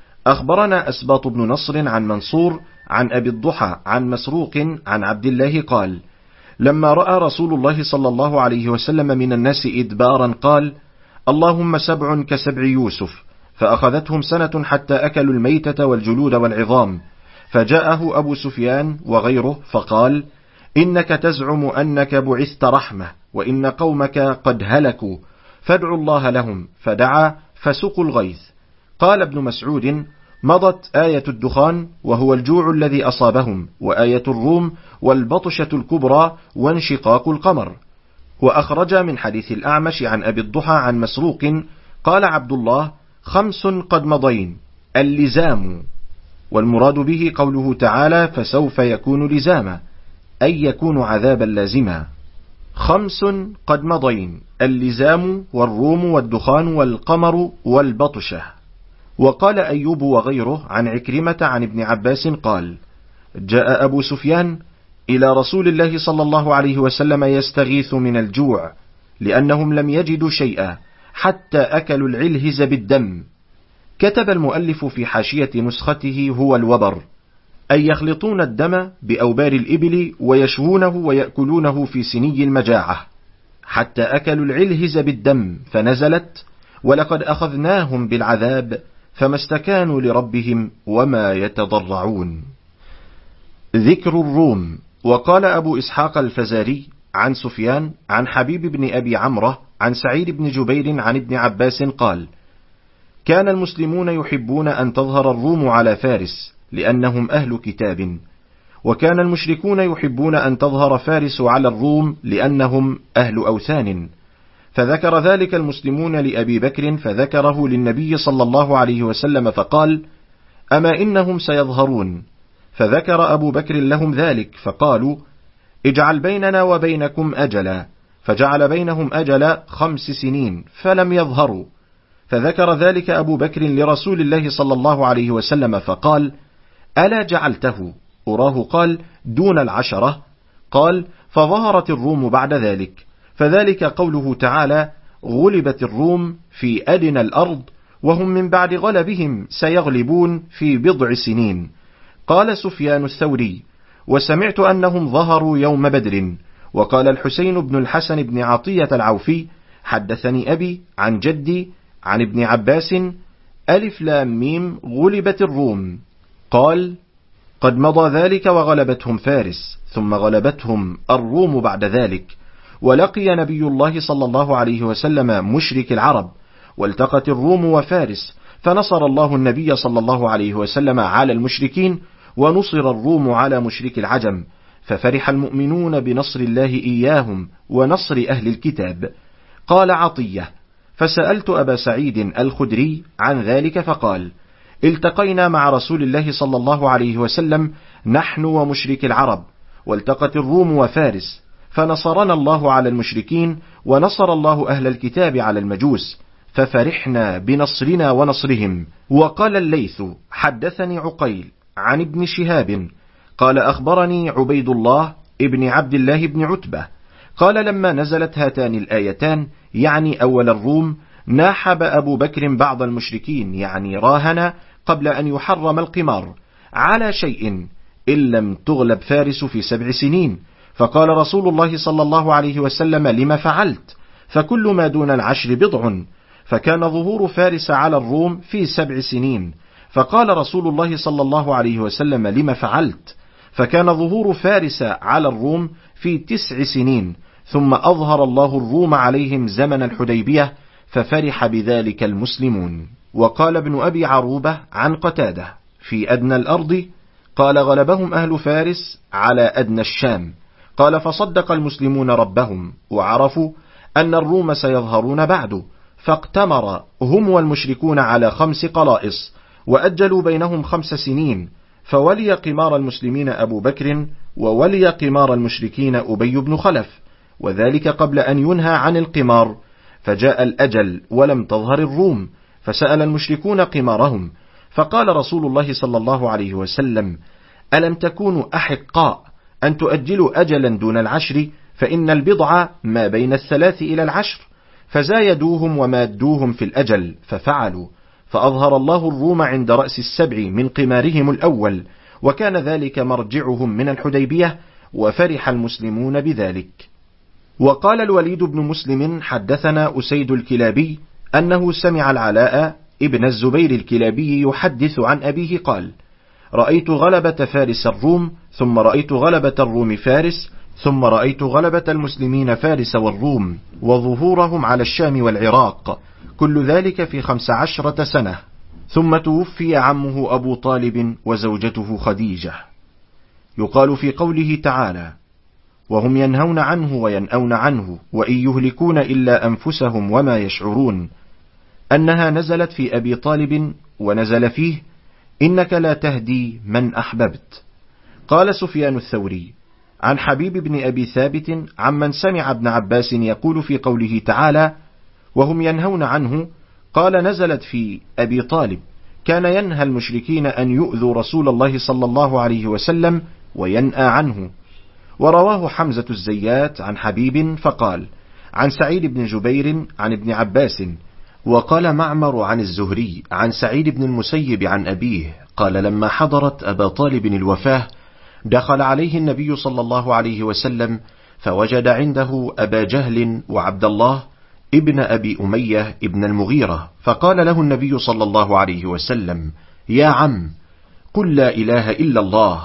أخبرنا أسباط بن نصر عن منصور عن أبي الضحى عن مسروق عن عبد الله قال: لما رأى رسول الله صلى الله عليه وسلم من الناس إدبارا قال: اللهم 7 كسبع يوسف، فأخذتهم سنة حتى أكلوا الميتة والجلود والعظام. فجاءه أبو سفيان وغيره فقال: إنك تزعم أنك بعثت رحمة، وإن قومك قد هلكوا، فادعوا الله لهم. فدعا فسقوا الغيث. قال ابن مسعود: مضت آية الدخان وهو الجوع الذي أصابهم، وآية الروم والبطشة الكبرى وانشقاق القمر. وأخرج من حديث الأعمش عن أبي الضحى عن مسروق قال عبد الله: 5 قد مضين، اللزام. والمراد به قوله تعالى: فسوف يكون لزاما، أي يكون عذابا لازما. 5 قد مضين، اللزام والروم والدخان والقمر والبطشة. وقال أيوب وغيره عن عكرمة عن ابن عباس قال: جاء أبو سفيان إلى رسول الله صلى الله عليه وسلم يستغيث من الجوع، لأنهم لم يجدوا شيئا حتى أكلوا العلهز بالدم. كتب المؤلف في حاشية نسخته: هو الوبر، أي يخلطون الدم بأوبار الإبل ويشوونه ويأكلونه في سني المجاعة، حتى أكلوا العلهز بالدم، فنزلت: ولقد أخذناهم بالعذاب فما استكانوا لربهم وما يتضرعون. ذكر الروم. وقال أبو إسحاق الفزاري عن سفيان عن حبيب بن أبي عمرة عن سعيد بن جبير عن ابن عباس قال: كان المسلمون يحبون أن تظهر الروم على فارس لأنهم أهل كتاب، وكان المشركون يحبون أن تظهر فارس على الروم لأنهم أهل أوثان. فذكر ذلك المسلمون لأبي بكر، فذكره للنبي صلى الله عليه وسلم فقال: أما إنهم سيظهرون. فذكر أبو بكر لهم ذلك، فقالوا: اجعل بيننا وبينكم أجلا، فجعل بينهم أجل 5 سنين فلم يظهروا. فذكر ذلك أبو بكر لرسول الله صلى الله عليه وسلم فقال: ألا جعلته؟ أراه قال: دون 10. قال: فظهرت الروم بعد ذلك. فذلك قوله تعالى: غلبت الروم في أدنى الأرض وهم من بعد غلبهم سيغلبون في بضع سنين. قال سفيان الثوري: وسمعت أنهم ظهروا يوم بدر. وقال الحسين بن الحسن بن عطية العوفي: حدثني أبي عن جدي عن ابن عباس: ألف لام ميم غلبت الروم. قال: قد مضى ذلك وغلبتهم فارس، ثم غلبتهم الروم بعد ذلك. ولقي نبي الله صلى الله عليه وسلم مشرك العرب، والتقت الروم وفارس، فنصر الله النبي صلى الله عليه وسلم على المشركين، ونصر الروم على مشرك العجم، ففرح المؤمنون بنصر الله إياهم ونصر أهل الكتاب. قال عطية: فسألت أبا سعيد الخدري عن ذلك فقال: التقينا مع رسول الله صلى الله عليه وسلم نحن ومشرك العرب، والتقت الروم وفارس، فنصرنا الله على المشركين، ونصر الله أهل الكتاب على المجوس، ففرحنا بنصرنا ونصرهم. وقال الليث: حدثني عقيل عن ابن شهاب قال أخبرني عبيد الله ابن عبد الله بن عتبة قال لما نزلت هاتان الآيتان، يعني أول الروم، ناحب أبو بكر بعض المشركين، يعني راهن قبل أن يحرم القمار على شيء إن لم تغلب فارس في 7 سنين، فقال رسول الله صلى الله عليه وسلم: لما فعلت؟ فكل ما دون 10 بضع، فكان ظهور فارس على الروم في 7 سنين، فقال رسول الله صلى الله عليه وسلم: لما فعلت؟ فكان ظهور فارس على الروم في 9 سنين، ثم أظهر الله الروم عليهم زمن الحديبية، ففرح بذلك المسلمون. وقال ابن أبي عروبة عن قتادة في أدنى الأرض قال: غلبهم أهل فارس على أدنى الشام. قال: فصدق المسلمون ربهم، وعرفوا أن الروم سيظهرون بعد، فاقتمر هم والمشركون على 5 قلائص، وأجلوا بينهم 5 سنين، فولي قمار المسلمين أبو بكر، وولي قمار المشركين أبي بن خلف، وذلك قبل أن ينهى عن القمار. فجاء الأجل ولم تظهر الروم، فسأل المشركون قمارهم، فقال رسول الله صلى الله عليه وسلم: ألم تكونوا أحقاء أن تؤجلوا أجلا دون 10؟ فإن البضع ما بين 3 إلى 10، فزايدوهم ومادوهم في الأجل، ففعلوا، فأظهر الله الروم عند رأس 7 من قمارهم الأول، وكان ذلك مرجعهم من الحديبية، وفرح المسلمون بذلك. وقال الوليد بن مسلم: حدثنا أسيد الكلابي أنه سمع العلاء ابن الزبير الكلابي يحدث عن أبيه قال: رأيت غلبة فارس الروم، ثم رأيت غلبة الروم فارس، ثم رأيت غلبة المسلمين فارس والروم، وظهورهم على الشام والعراق، كل ذلك في 15 سنة. ثم توفي عمه أبو طالب وزوجته خديجة. يقال في قوله تعالى: وهم ينهون عنه وينأون عنه وإن يهلكون إلا أنفسهم وما يشعرون، أنها نزلت في أبي طالب، ونزل فيه: إنك لا تهدي من أحببت. قال سفيان الثوري عن حبيب بن أبي ثابت عمن سمع ابن عباس يقول في قوله تعالى: وهم ينهون عنه، قال: نزلت في أبي طالب، كان ينهى المشركين أن يؤذوا رسول الله صلى الله عليه وسلم وينأى عنه. ورواه حمزة الزيات عن حبيب فقال: عن سعيد بن جبير عن ابن عباس. وقال معمر عن الزهري عن سعيد بن المسيب عن أبيه قال: لما حضرت أبا طالب الوفاة دخل عليه النبي صلى الله عليه وسلم، فوجد عنده أبا جهل وعبد الله ابن أبي أمية ابن المغيرة، فقال له النبي صلى الله عليه وسلم: يا عم، قل لا إله إلا الله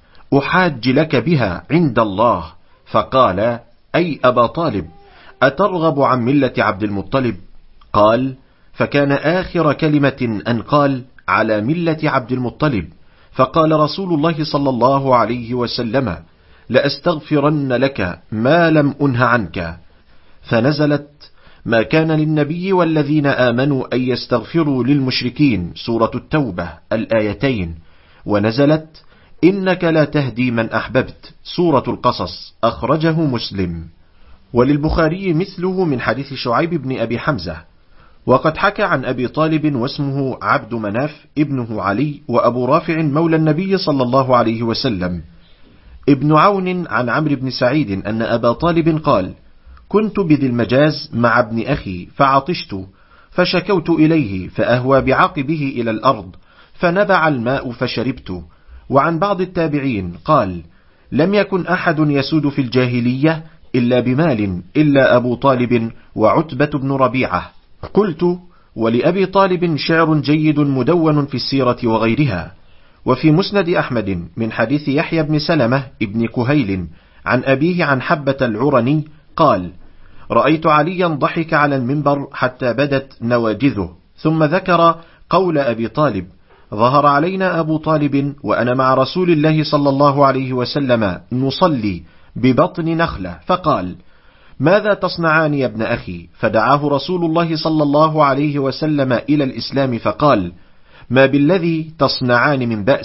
أحاج لك بها عند الله. فقال: أي أبا طالب، أترغب عن ملة عبد المطلب؟ قال: فكان آخر كلمة أن قال: على ملة عبد المطلب. فقال رسول الله صلى الله عليه وسلم: لأستغفرن لك ما لم أنه عنك. فنزلت: ما كان للنبي والذين آمنوا أن يستغفروا للمشركين، سورة التوبة، الآيتين. ونزلت: إنك لا تهدي من أحببت، سورة القصص، أخرجه مسلم. وللبخاري مثله من حديث شعيب بن أبي حمزة. وقد حكى عن أبي طالب واسمه عبد مناف ابنه علي، وأبو رافع مولى النبي صلى الله عليه وسلم. ابن عون عن عمرو بن سعيد أن أبا طالب قال: كنت بذي المجاز مع ابن أخي فعطشت، فشكوت إليه فأهوى بعقبه إلى الأرض، فنبع الماء فشربت. وعن بعض التابعين قال: لم يكن أحد يسود في الجاهلية إلا بمال إلا أبو طالب وعتبة بن ربيعة. قلت: ولأبي طالب شعر جيد مدون في السيرة وغيرها. وفي مسند أحمد من حديث يحيى بن سلمة ابن كهيل عن أبيه عن حبة العرني قال: رأيت عليا ضحك على المنبر حتى بدت نواجذه، ثم ذكر قول أبي طالب: ظهر علينا أبو طالب وأنا مع رسول الله صلى الله عليه وسلم نصلي ببطن نخلة، فقال: ماذا تصنعان يا ابن أخي؟ فدعاه رسول الله صلى الله عليه وسلم إلى الإسلام، فقال: ما بالذي تصنعان من بأس،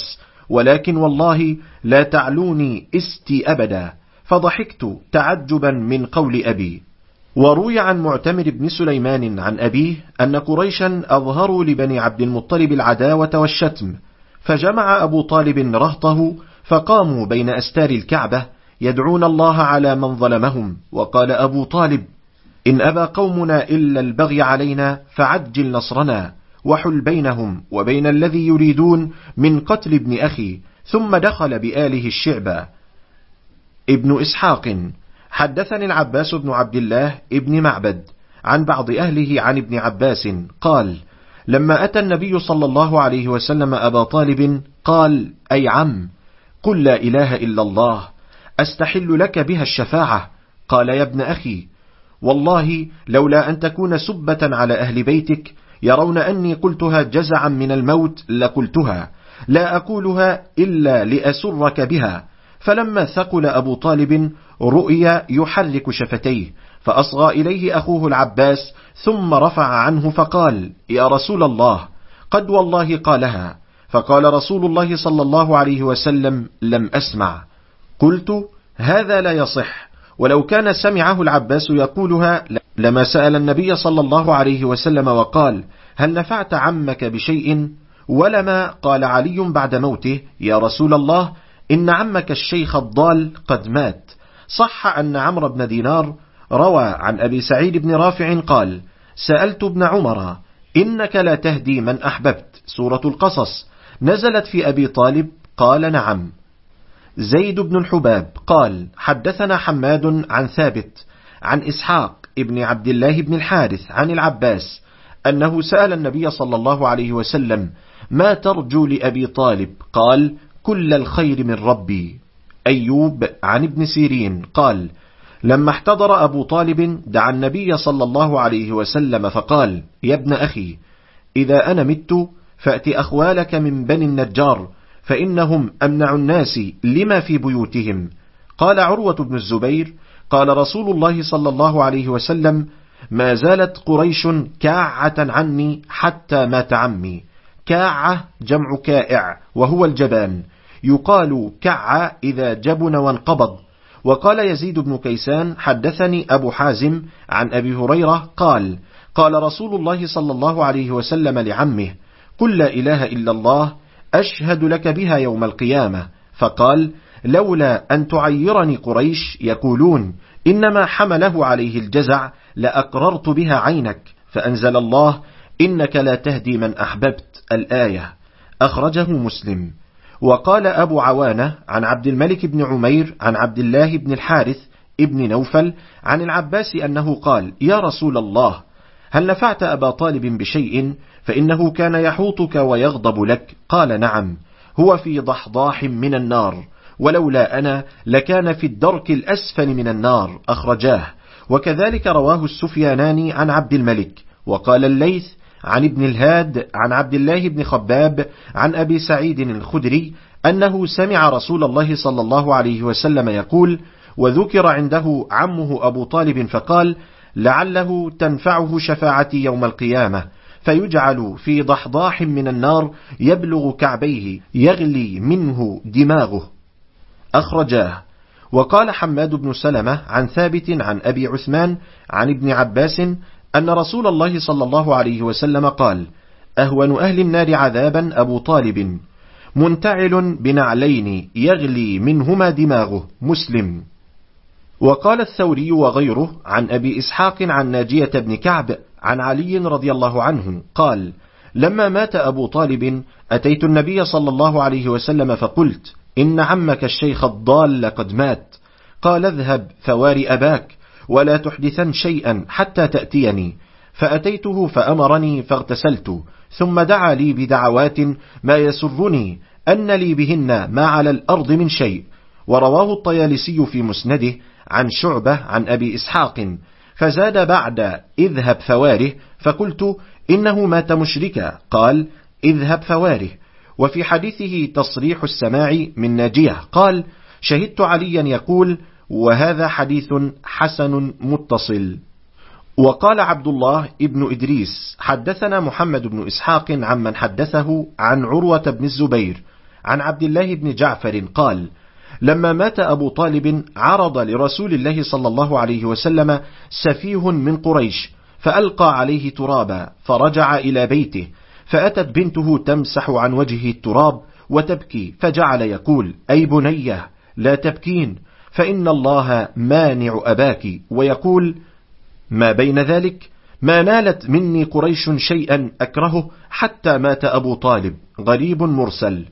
ولكن والله لا تعلوني استي أبدا. فضحكت تعجبا من قول أبي. وروي عن معتمر بن سليمان عن أبيه أن قريشا أظهروا لبني عبد المطلب العداوة والشتم، فجمع أبو طالب رهطه فقاموا بين أستار الكعبة يدعون الله على من ظلمهم. وقال أبو طالب: إن أبى قومنا إلا البغي علينا فعجل نصرنا وحل بينهم وبين الذي يريدون من قتل ابن أخي. ثم دخل بآله الشعب. ابن إسحاق: حدثني العباس بن عبد الله ابن معبد عن بعض أهله عن ابن عباس قال: لما أتى النبي صلى الله عليه وسلم أبا طالب قال: أي عم، قل لا إله إلا الله أستحل لك بها الشفاعة. قال: يا ابن أخي، والله لولا أن تكون سبة على أهل بيتك يرون أني قلتها جزعا من الموت لقلتها، لا أقولها إلا لأسرك بها. فلما ثقل أبو طالب رؤي يحرك شفتيه، فأصغى إليه أخوه العباس ثم رفع عنه فقال: يا رسول الله، قد والله قالها. فقال رسول الله صلى الله عليه وسلم: لم أسمع. قلت: هذا لا يصح، ولو كان سمعه العباس يقولها لما سأل النبي صلى الله عليه وسلم وقال: هل نفعت عمك بشيء؟ ولما قال علي بعد موته: يا رسول الله، إن عمك الشيخ الضال قد مات. صح أن عمرو بن دينار روى عن أبي سعيد بن رافع قال: سألت ابن عمر: إنك لا تهدي من أحببت، سورة القصص نزلت في أبي طالب؟ قال: نعم. زيد بن الحباب قال: حدثنا حماد عن ثابت عن إسحاق ابن عبد الله بن الحارث عن العباس أنه سأل النبي صلى الله عليه وسلم: ما ترجو لأبي طالب؟ قال: كل الخير من ربي. أيوب عن ابن سيرين قال: لما احتضر أبو طالب دعا النبي صلى الله عليه وسلم فقال: يا ابن أخي، إذا أنا مت فأت أخوالك من بني النجار، فإنهم أمنع الناس لما في بيوتهم. قال عروة بن الزبير: قال رسول الله صلى الله عليه وسلم: ما زالت قريش كاعة عني حتى مات عمي. كاعة جمع كائع وهو الجبان، يقال كع إذا جبن وانقبض. وقال يزيد بن كيسان: حدثني أبو حازم عن أبي هريرة قال: قال رسول الله صلى الله عليه وسلم لعمه: قل لا إله إلا الله أشهد لك بها يوم القيامة. فقال: لولا أن تعيرني قريش يقولون إنما حمله عليه الجزع لأقررت بها عينك. فأنزل الله: إنك لا تهدي من أحببت، الآية. أخرجه مسلم. وقال أبو عوانة عن عبد الملك بن عمير عن عبد الله بن الحارث ابن نوفل عن العباس أنه قال: يا رسول الله، هل نفعت أبا طالب بشيء؟ فإنه كان يحوطك ويغضب لك. قال: نعم، هو في ضحضاح من النار، ولولا أنا لكان في الدرك الأسفل من النار. أخرجاه. وكذلك رواه السفياناني عن عبد الملك. وقال الليث عن ابن الهاد عن عبد الله بن خباب عن أبي سعيد الخدري أنه سمع رسول الله صلى الله عليه وسلم يقول: وذكر عنده عمه أبو طالب فقال: لعله تنفعه شفاعتي يوم القيامة، فيجعل في ضحضاح من النار يبلغ كعبيه يغلي منه دماغه. أخرجاه. وقال حماد بن سلمة عن ثابت عن أبي عثمان عن ابن عباس أن رسول الله صلى الله عليه وسلم قال: أهون أهل النار عذابا أبو طالب، منتعل بنعلين يغلي منهما دماغه. مسلم. وقال الثوري وغيره عن أبي إسحاق عن ناجية بن كعب عن علي رضي الله عنه قال: لما مات أبو طالب أتيت النبي صلى الله عليه وسلم فقلت: إن عمك الشيخ الضال قد مات. قال: اذهب فوار أباك ولا تحدثن شيئا حتى تأتيني. فأتيته فأمرني فاغتسلت، ثم دعا لي بدعوات ما يسرني أن لي بهن ما على الأرض من شيء. ورواه الطيالسي في مسنده عن شعبة عن أبي إسحاق، فزاد بعد اذهب فواره، فقلت: إنه مات مشركا. قال: اذهب فواره. وفي حديثه تصريح السماع من ناجية قال: شهدت عليا يقول، وهذا حديث حسن متصل. وقال عبد الله ابن إدريس: حدثنا محمد بن إسحاق عمن حدثه عن عروة بن الزبير عن عبد الله بن جعفر قال: لما مات أبو طالب عرض لرسول الله صلى الله عليه وسلم سفيه من قريش فألقى عليه ترابا، فرجع إلى بيته، فأتت بنته تمسح عن وجهه التراب وتبكي، فجعل يقول: أي بنية لا تبكين، فإن الله مانع أباك، ويقول: ما بين ذلك ما نالت مني قريش شيئا أكرهه حتى مات أبو طالب. غريب مرسل.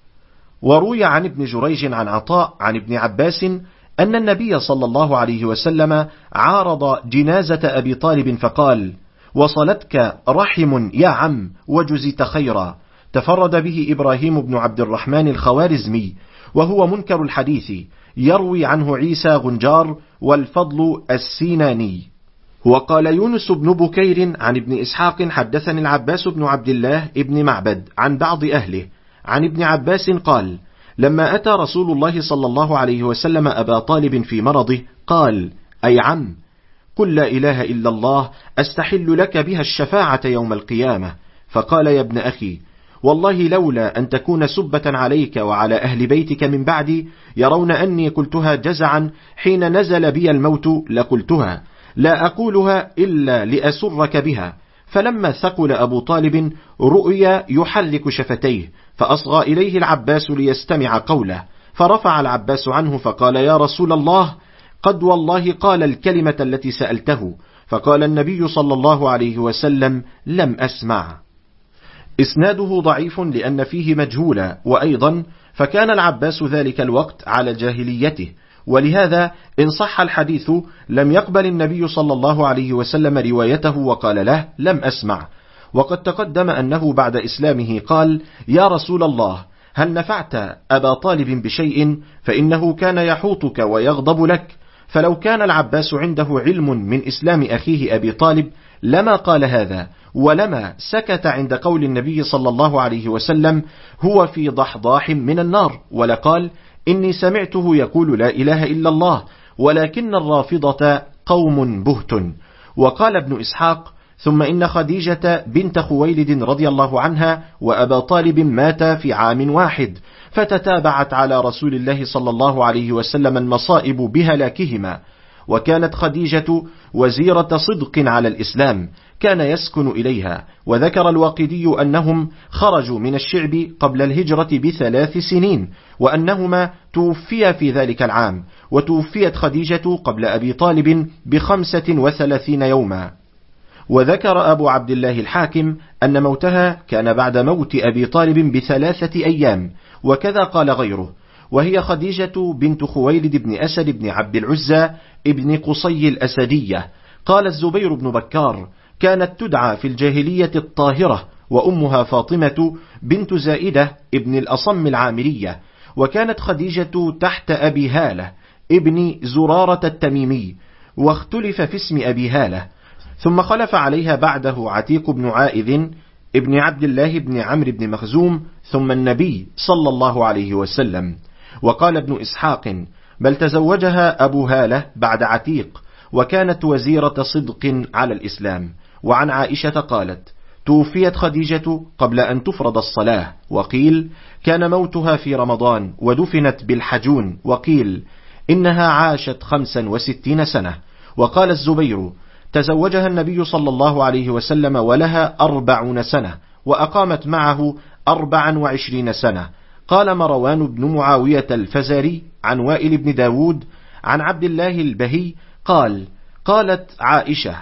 وروي عن ابن جريج عن عطاء عن ابن عباس أن النبي صلى الله عليه وسلم عارض جنازة أبي طالب فقال: وصلتك رحم يا عم وجزيت خيرا. تفرد به إبراهيم بن عبد الرحمن الخوارزمي، وهو منكر الحديث، يروي عنه عيسى غنجار والفضل السيناني. وقال يونس بن بكير عن ابن إسحاق: حدثني العباس بن عبد الله ابن معبد عن بعض أهله عن ابن عباس قال: لما أتى رسول الله صلى الله عليه وسلم أبا طالب في مرضه قال: أي عم، قل لا إله إلا الله أستحل لك بها الشفاعة يوم القيامة. فقال: يا ابن أخي، والله لولا أن تكون سبة عليك وعلى أهل بيتك من بعدي يرون أني قلتها جزعا حين نزل بي الموت لقلتها، لا أقولها إلا لأسرك بها. فلما ثقل أبو طالب رؤيا يحرك شفتيه، فأصغى إليه العباس ليستمع قوله، فرفع العباس عنه فقال: يا رسول الله، قد والله قال الكلمة التي سألته. فقال النبي صلى الله عليه وسلم: لم أسمع. إسناده ضعيف لأن فيه مجهولا، وأيضا فكان العباس ذلك الوقت على جاهليته، ولهذا إن صح الحديث لم يقبل النبي صلى الله عليه وسلم روايته وقال له: لم أسمع. وقد تقدم أنه بعد إسلامه قال: يا رسول الله، هل نفعت أبا طالب بشيء؟ فإنه كان يحوطك ويغضب لك. فلو كان العباس عنده علم من إسلام أخيه أبي طالب لما قال هذا، ولما سكت عند قول النبي صلى الله عليه وسلم: هو في ضحضاح من النار، ولقال: إني سمعته يقول لا إله إلا الله، ولكن الرافضة قوم بهت. وقال ابن إسحاق: ثم إن خديجة بنت خويلد رضي الله عنها وأبا طالب ماتا في عام واحد، فتتابعت على رسول الله صلى الله عليه وسلم المصائب بهلاكهما. وكانت خديجة وزيرة صدق على الإسلام، كان يسكن إليها. وذكر الواقدي أنهم خرجوا من الشعب قبل الهجرة ب3 سنين، وأنهما توفيا في ذلك العام، وتوفيت خديجة قبل أبي طالب ب35 يوما. وذكر أبو عبد الله الحاكم أن موتها كان بعد موت أبي طالب ب3 أيام، وكذا قال غيره. وهي خديجة بنت خويلد بن أسد بن عبد العزى ابن قصي الأسدية. قال الزبير بن بكار: كانت تدعى في الجاهلية الطاهرة، وأمها فاطمة بنت زائدة ابن الأصم العامرية. وكانت خديجة تحت أبي هالة ابن زرارة التميمي، واختلف في اسم أبي هالة. ثم خلف عليها بعده عتيق بن عائذ ابن عبد الله بن عمرو بن مخزوم، ثم النبي صلى الله عليه وسلم. وقال ابن إسحاق: بل تزوجها أبو هالة بعد عتيق، وكانت وزيرة صدق على الإسلام. وعن عائشة قالت: توفيت خديجة قبل أن تفرض الصلاة، وقيل كان موتها في رمضان، ودفنت بالحجون، وقيل إنها عاشت 65 سنة. وقال الزبير: تزوجها النبي صلى الله عليه وسلم ولها 40 سنة، وأقامت معه 24 سنة. قال مروان بن معاوية الفزاري عن وائل بن داود عن عبد الله البهي قال: قالت عائشة: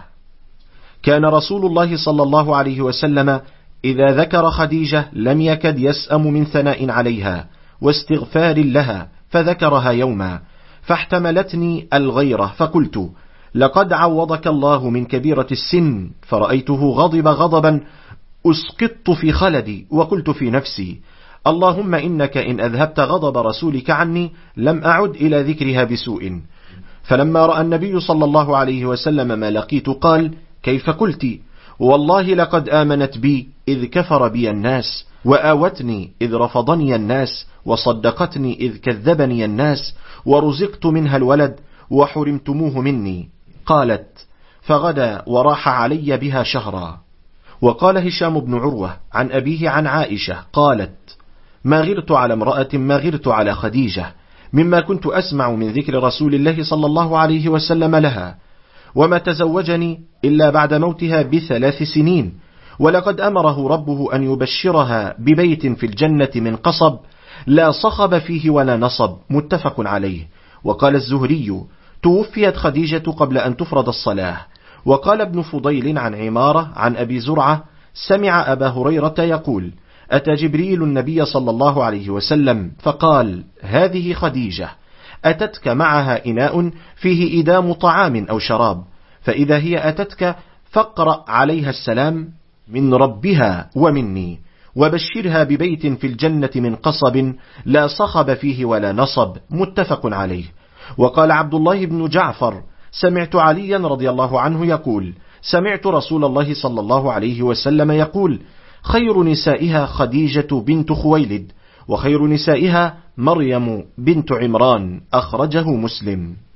كان رسول الله صلى الله عليه وسلم إذا ذكر خديجة لم يكد يسأم من ثناء عليها واستغفار لها، فذكرها يوما، فاحتملتني الغيرة، فقلت: لقد عوضك الله من كبيرة السن. فرأيته غضب غضبا أسقطت في خلدي، وقلت في نفسي: اللهم إنك إن أذهبت غضب رسولك عني لم أعد إلى ذكرها بسوء. فلما رأى النبي صلى الله عليه وسلم ما لقيت قال: كيف قلت؟ والله لقد آمنت بي إذ كفر بي الناس، وآوتني إذ رفضني الناس، وصدقتني إذ كذبني الناس، ورزقت منها الولد وحرمتموه مني. قالت: فغدا وراح علي بها شهرا. وقال هشام بن عروة عن أبيه عن عائشة قالت: ما غرت على امرأة ما غرت على خديجة، مما كنت أسمع من ذكر رسول الله صلى الله عليه وسلم لها، وما تزوجني إلا بعد موتها ب3 سنين، ولقد أمره ربه أن يبشرها ببيت في الجنة من قصب لا صخب فيه ولا نصب، متفق عليه. وقال الزهري: توفيت خديجة قبل أن تفرض الصلاة. وقال ابن فضيل عن عمارة عن أبي زرعة: سمع أبا هريرة يقول: أتى جبريل النبي صلى الله عليه وسلم فقال: هذه خديجة، أتتك معها إناء فيه إدام طعام أو شراب، فإذا هي أتتك فاقرأ عليها السلام من ربها ومني، وبشرها ببيت في الجنة من قصب لا صخب فيه ولا نصب، متفق عليه. وقال عبد الله بن جعفر: سمعت عليا رضي الله عنه يقول: سمعت رسول الله صلى الله عليه وسلم يقول: خير نسائها خديجة بنت خويلد، وخير نسائها مريم بنت عمران، أخرجه مسلم.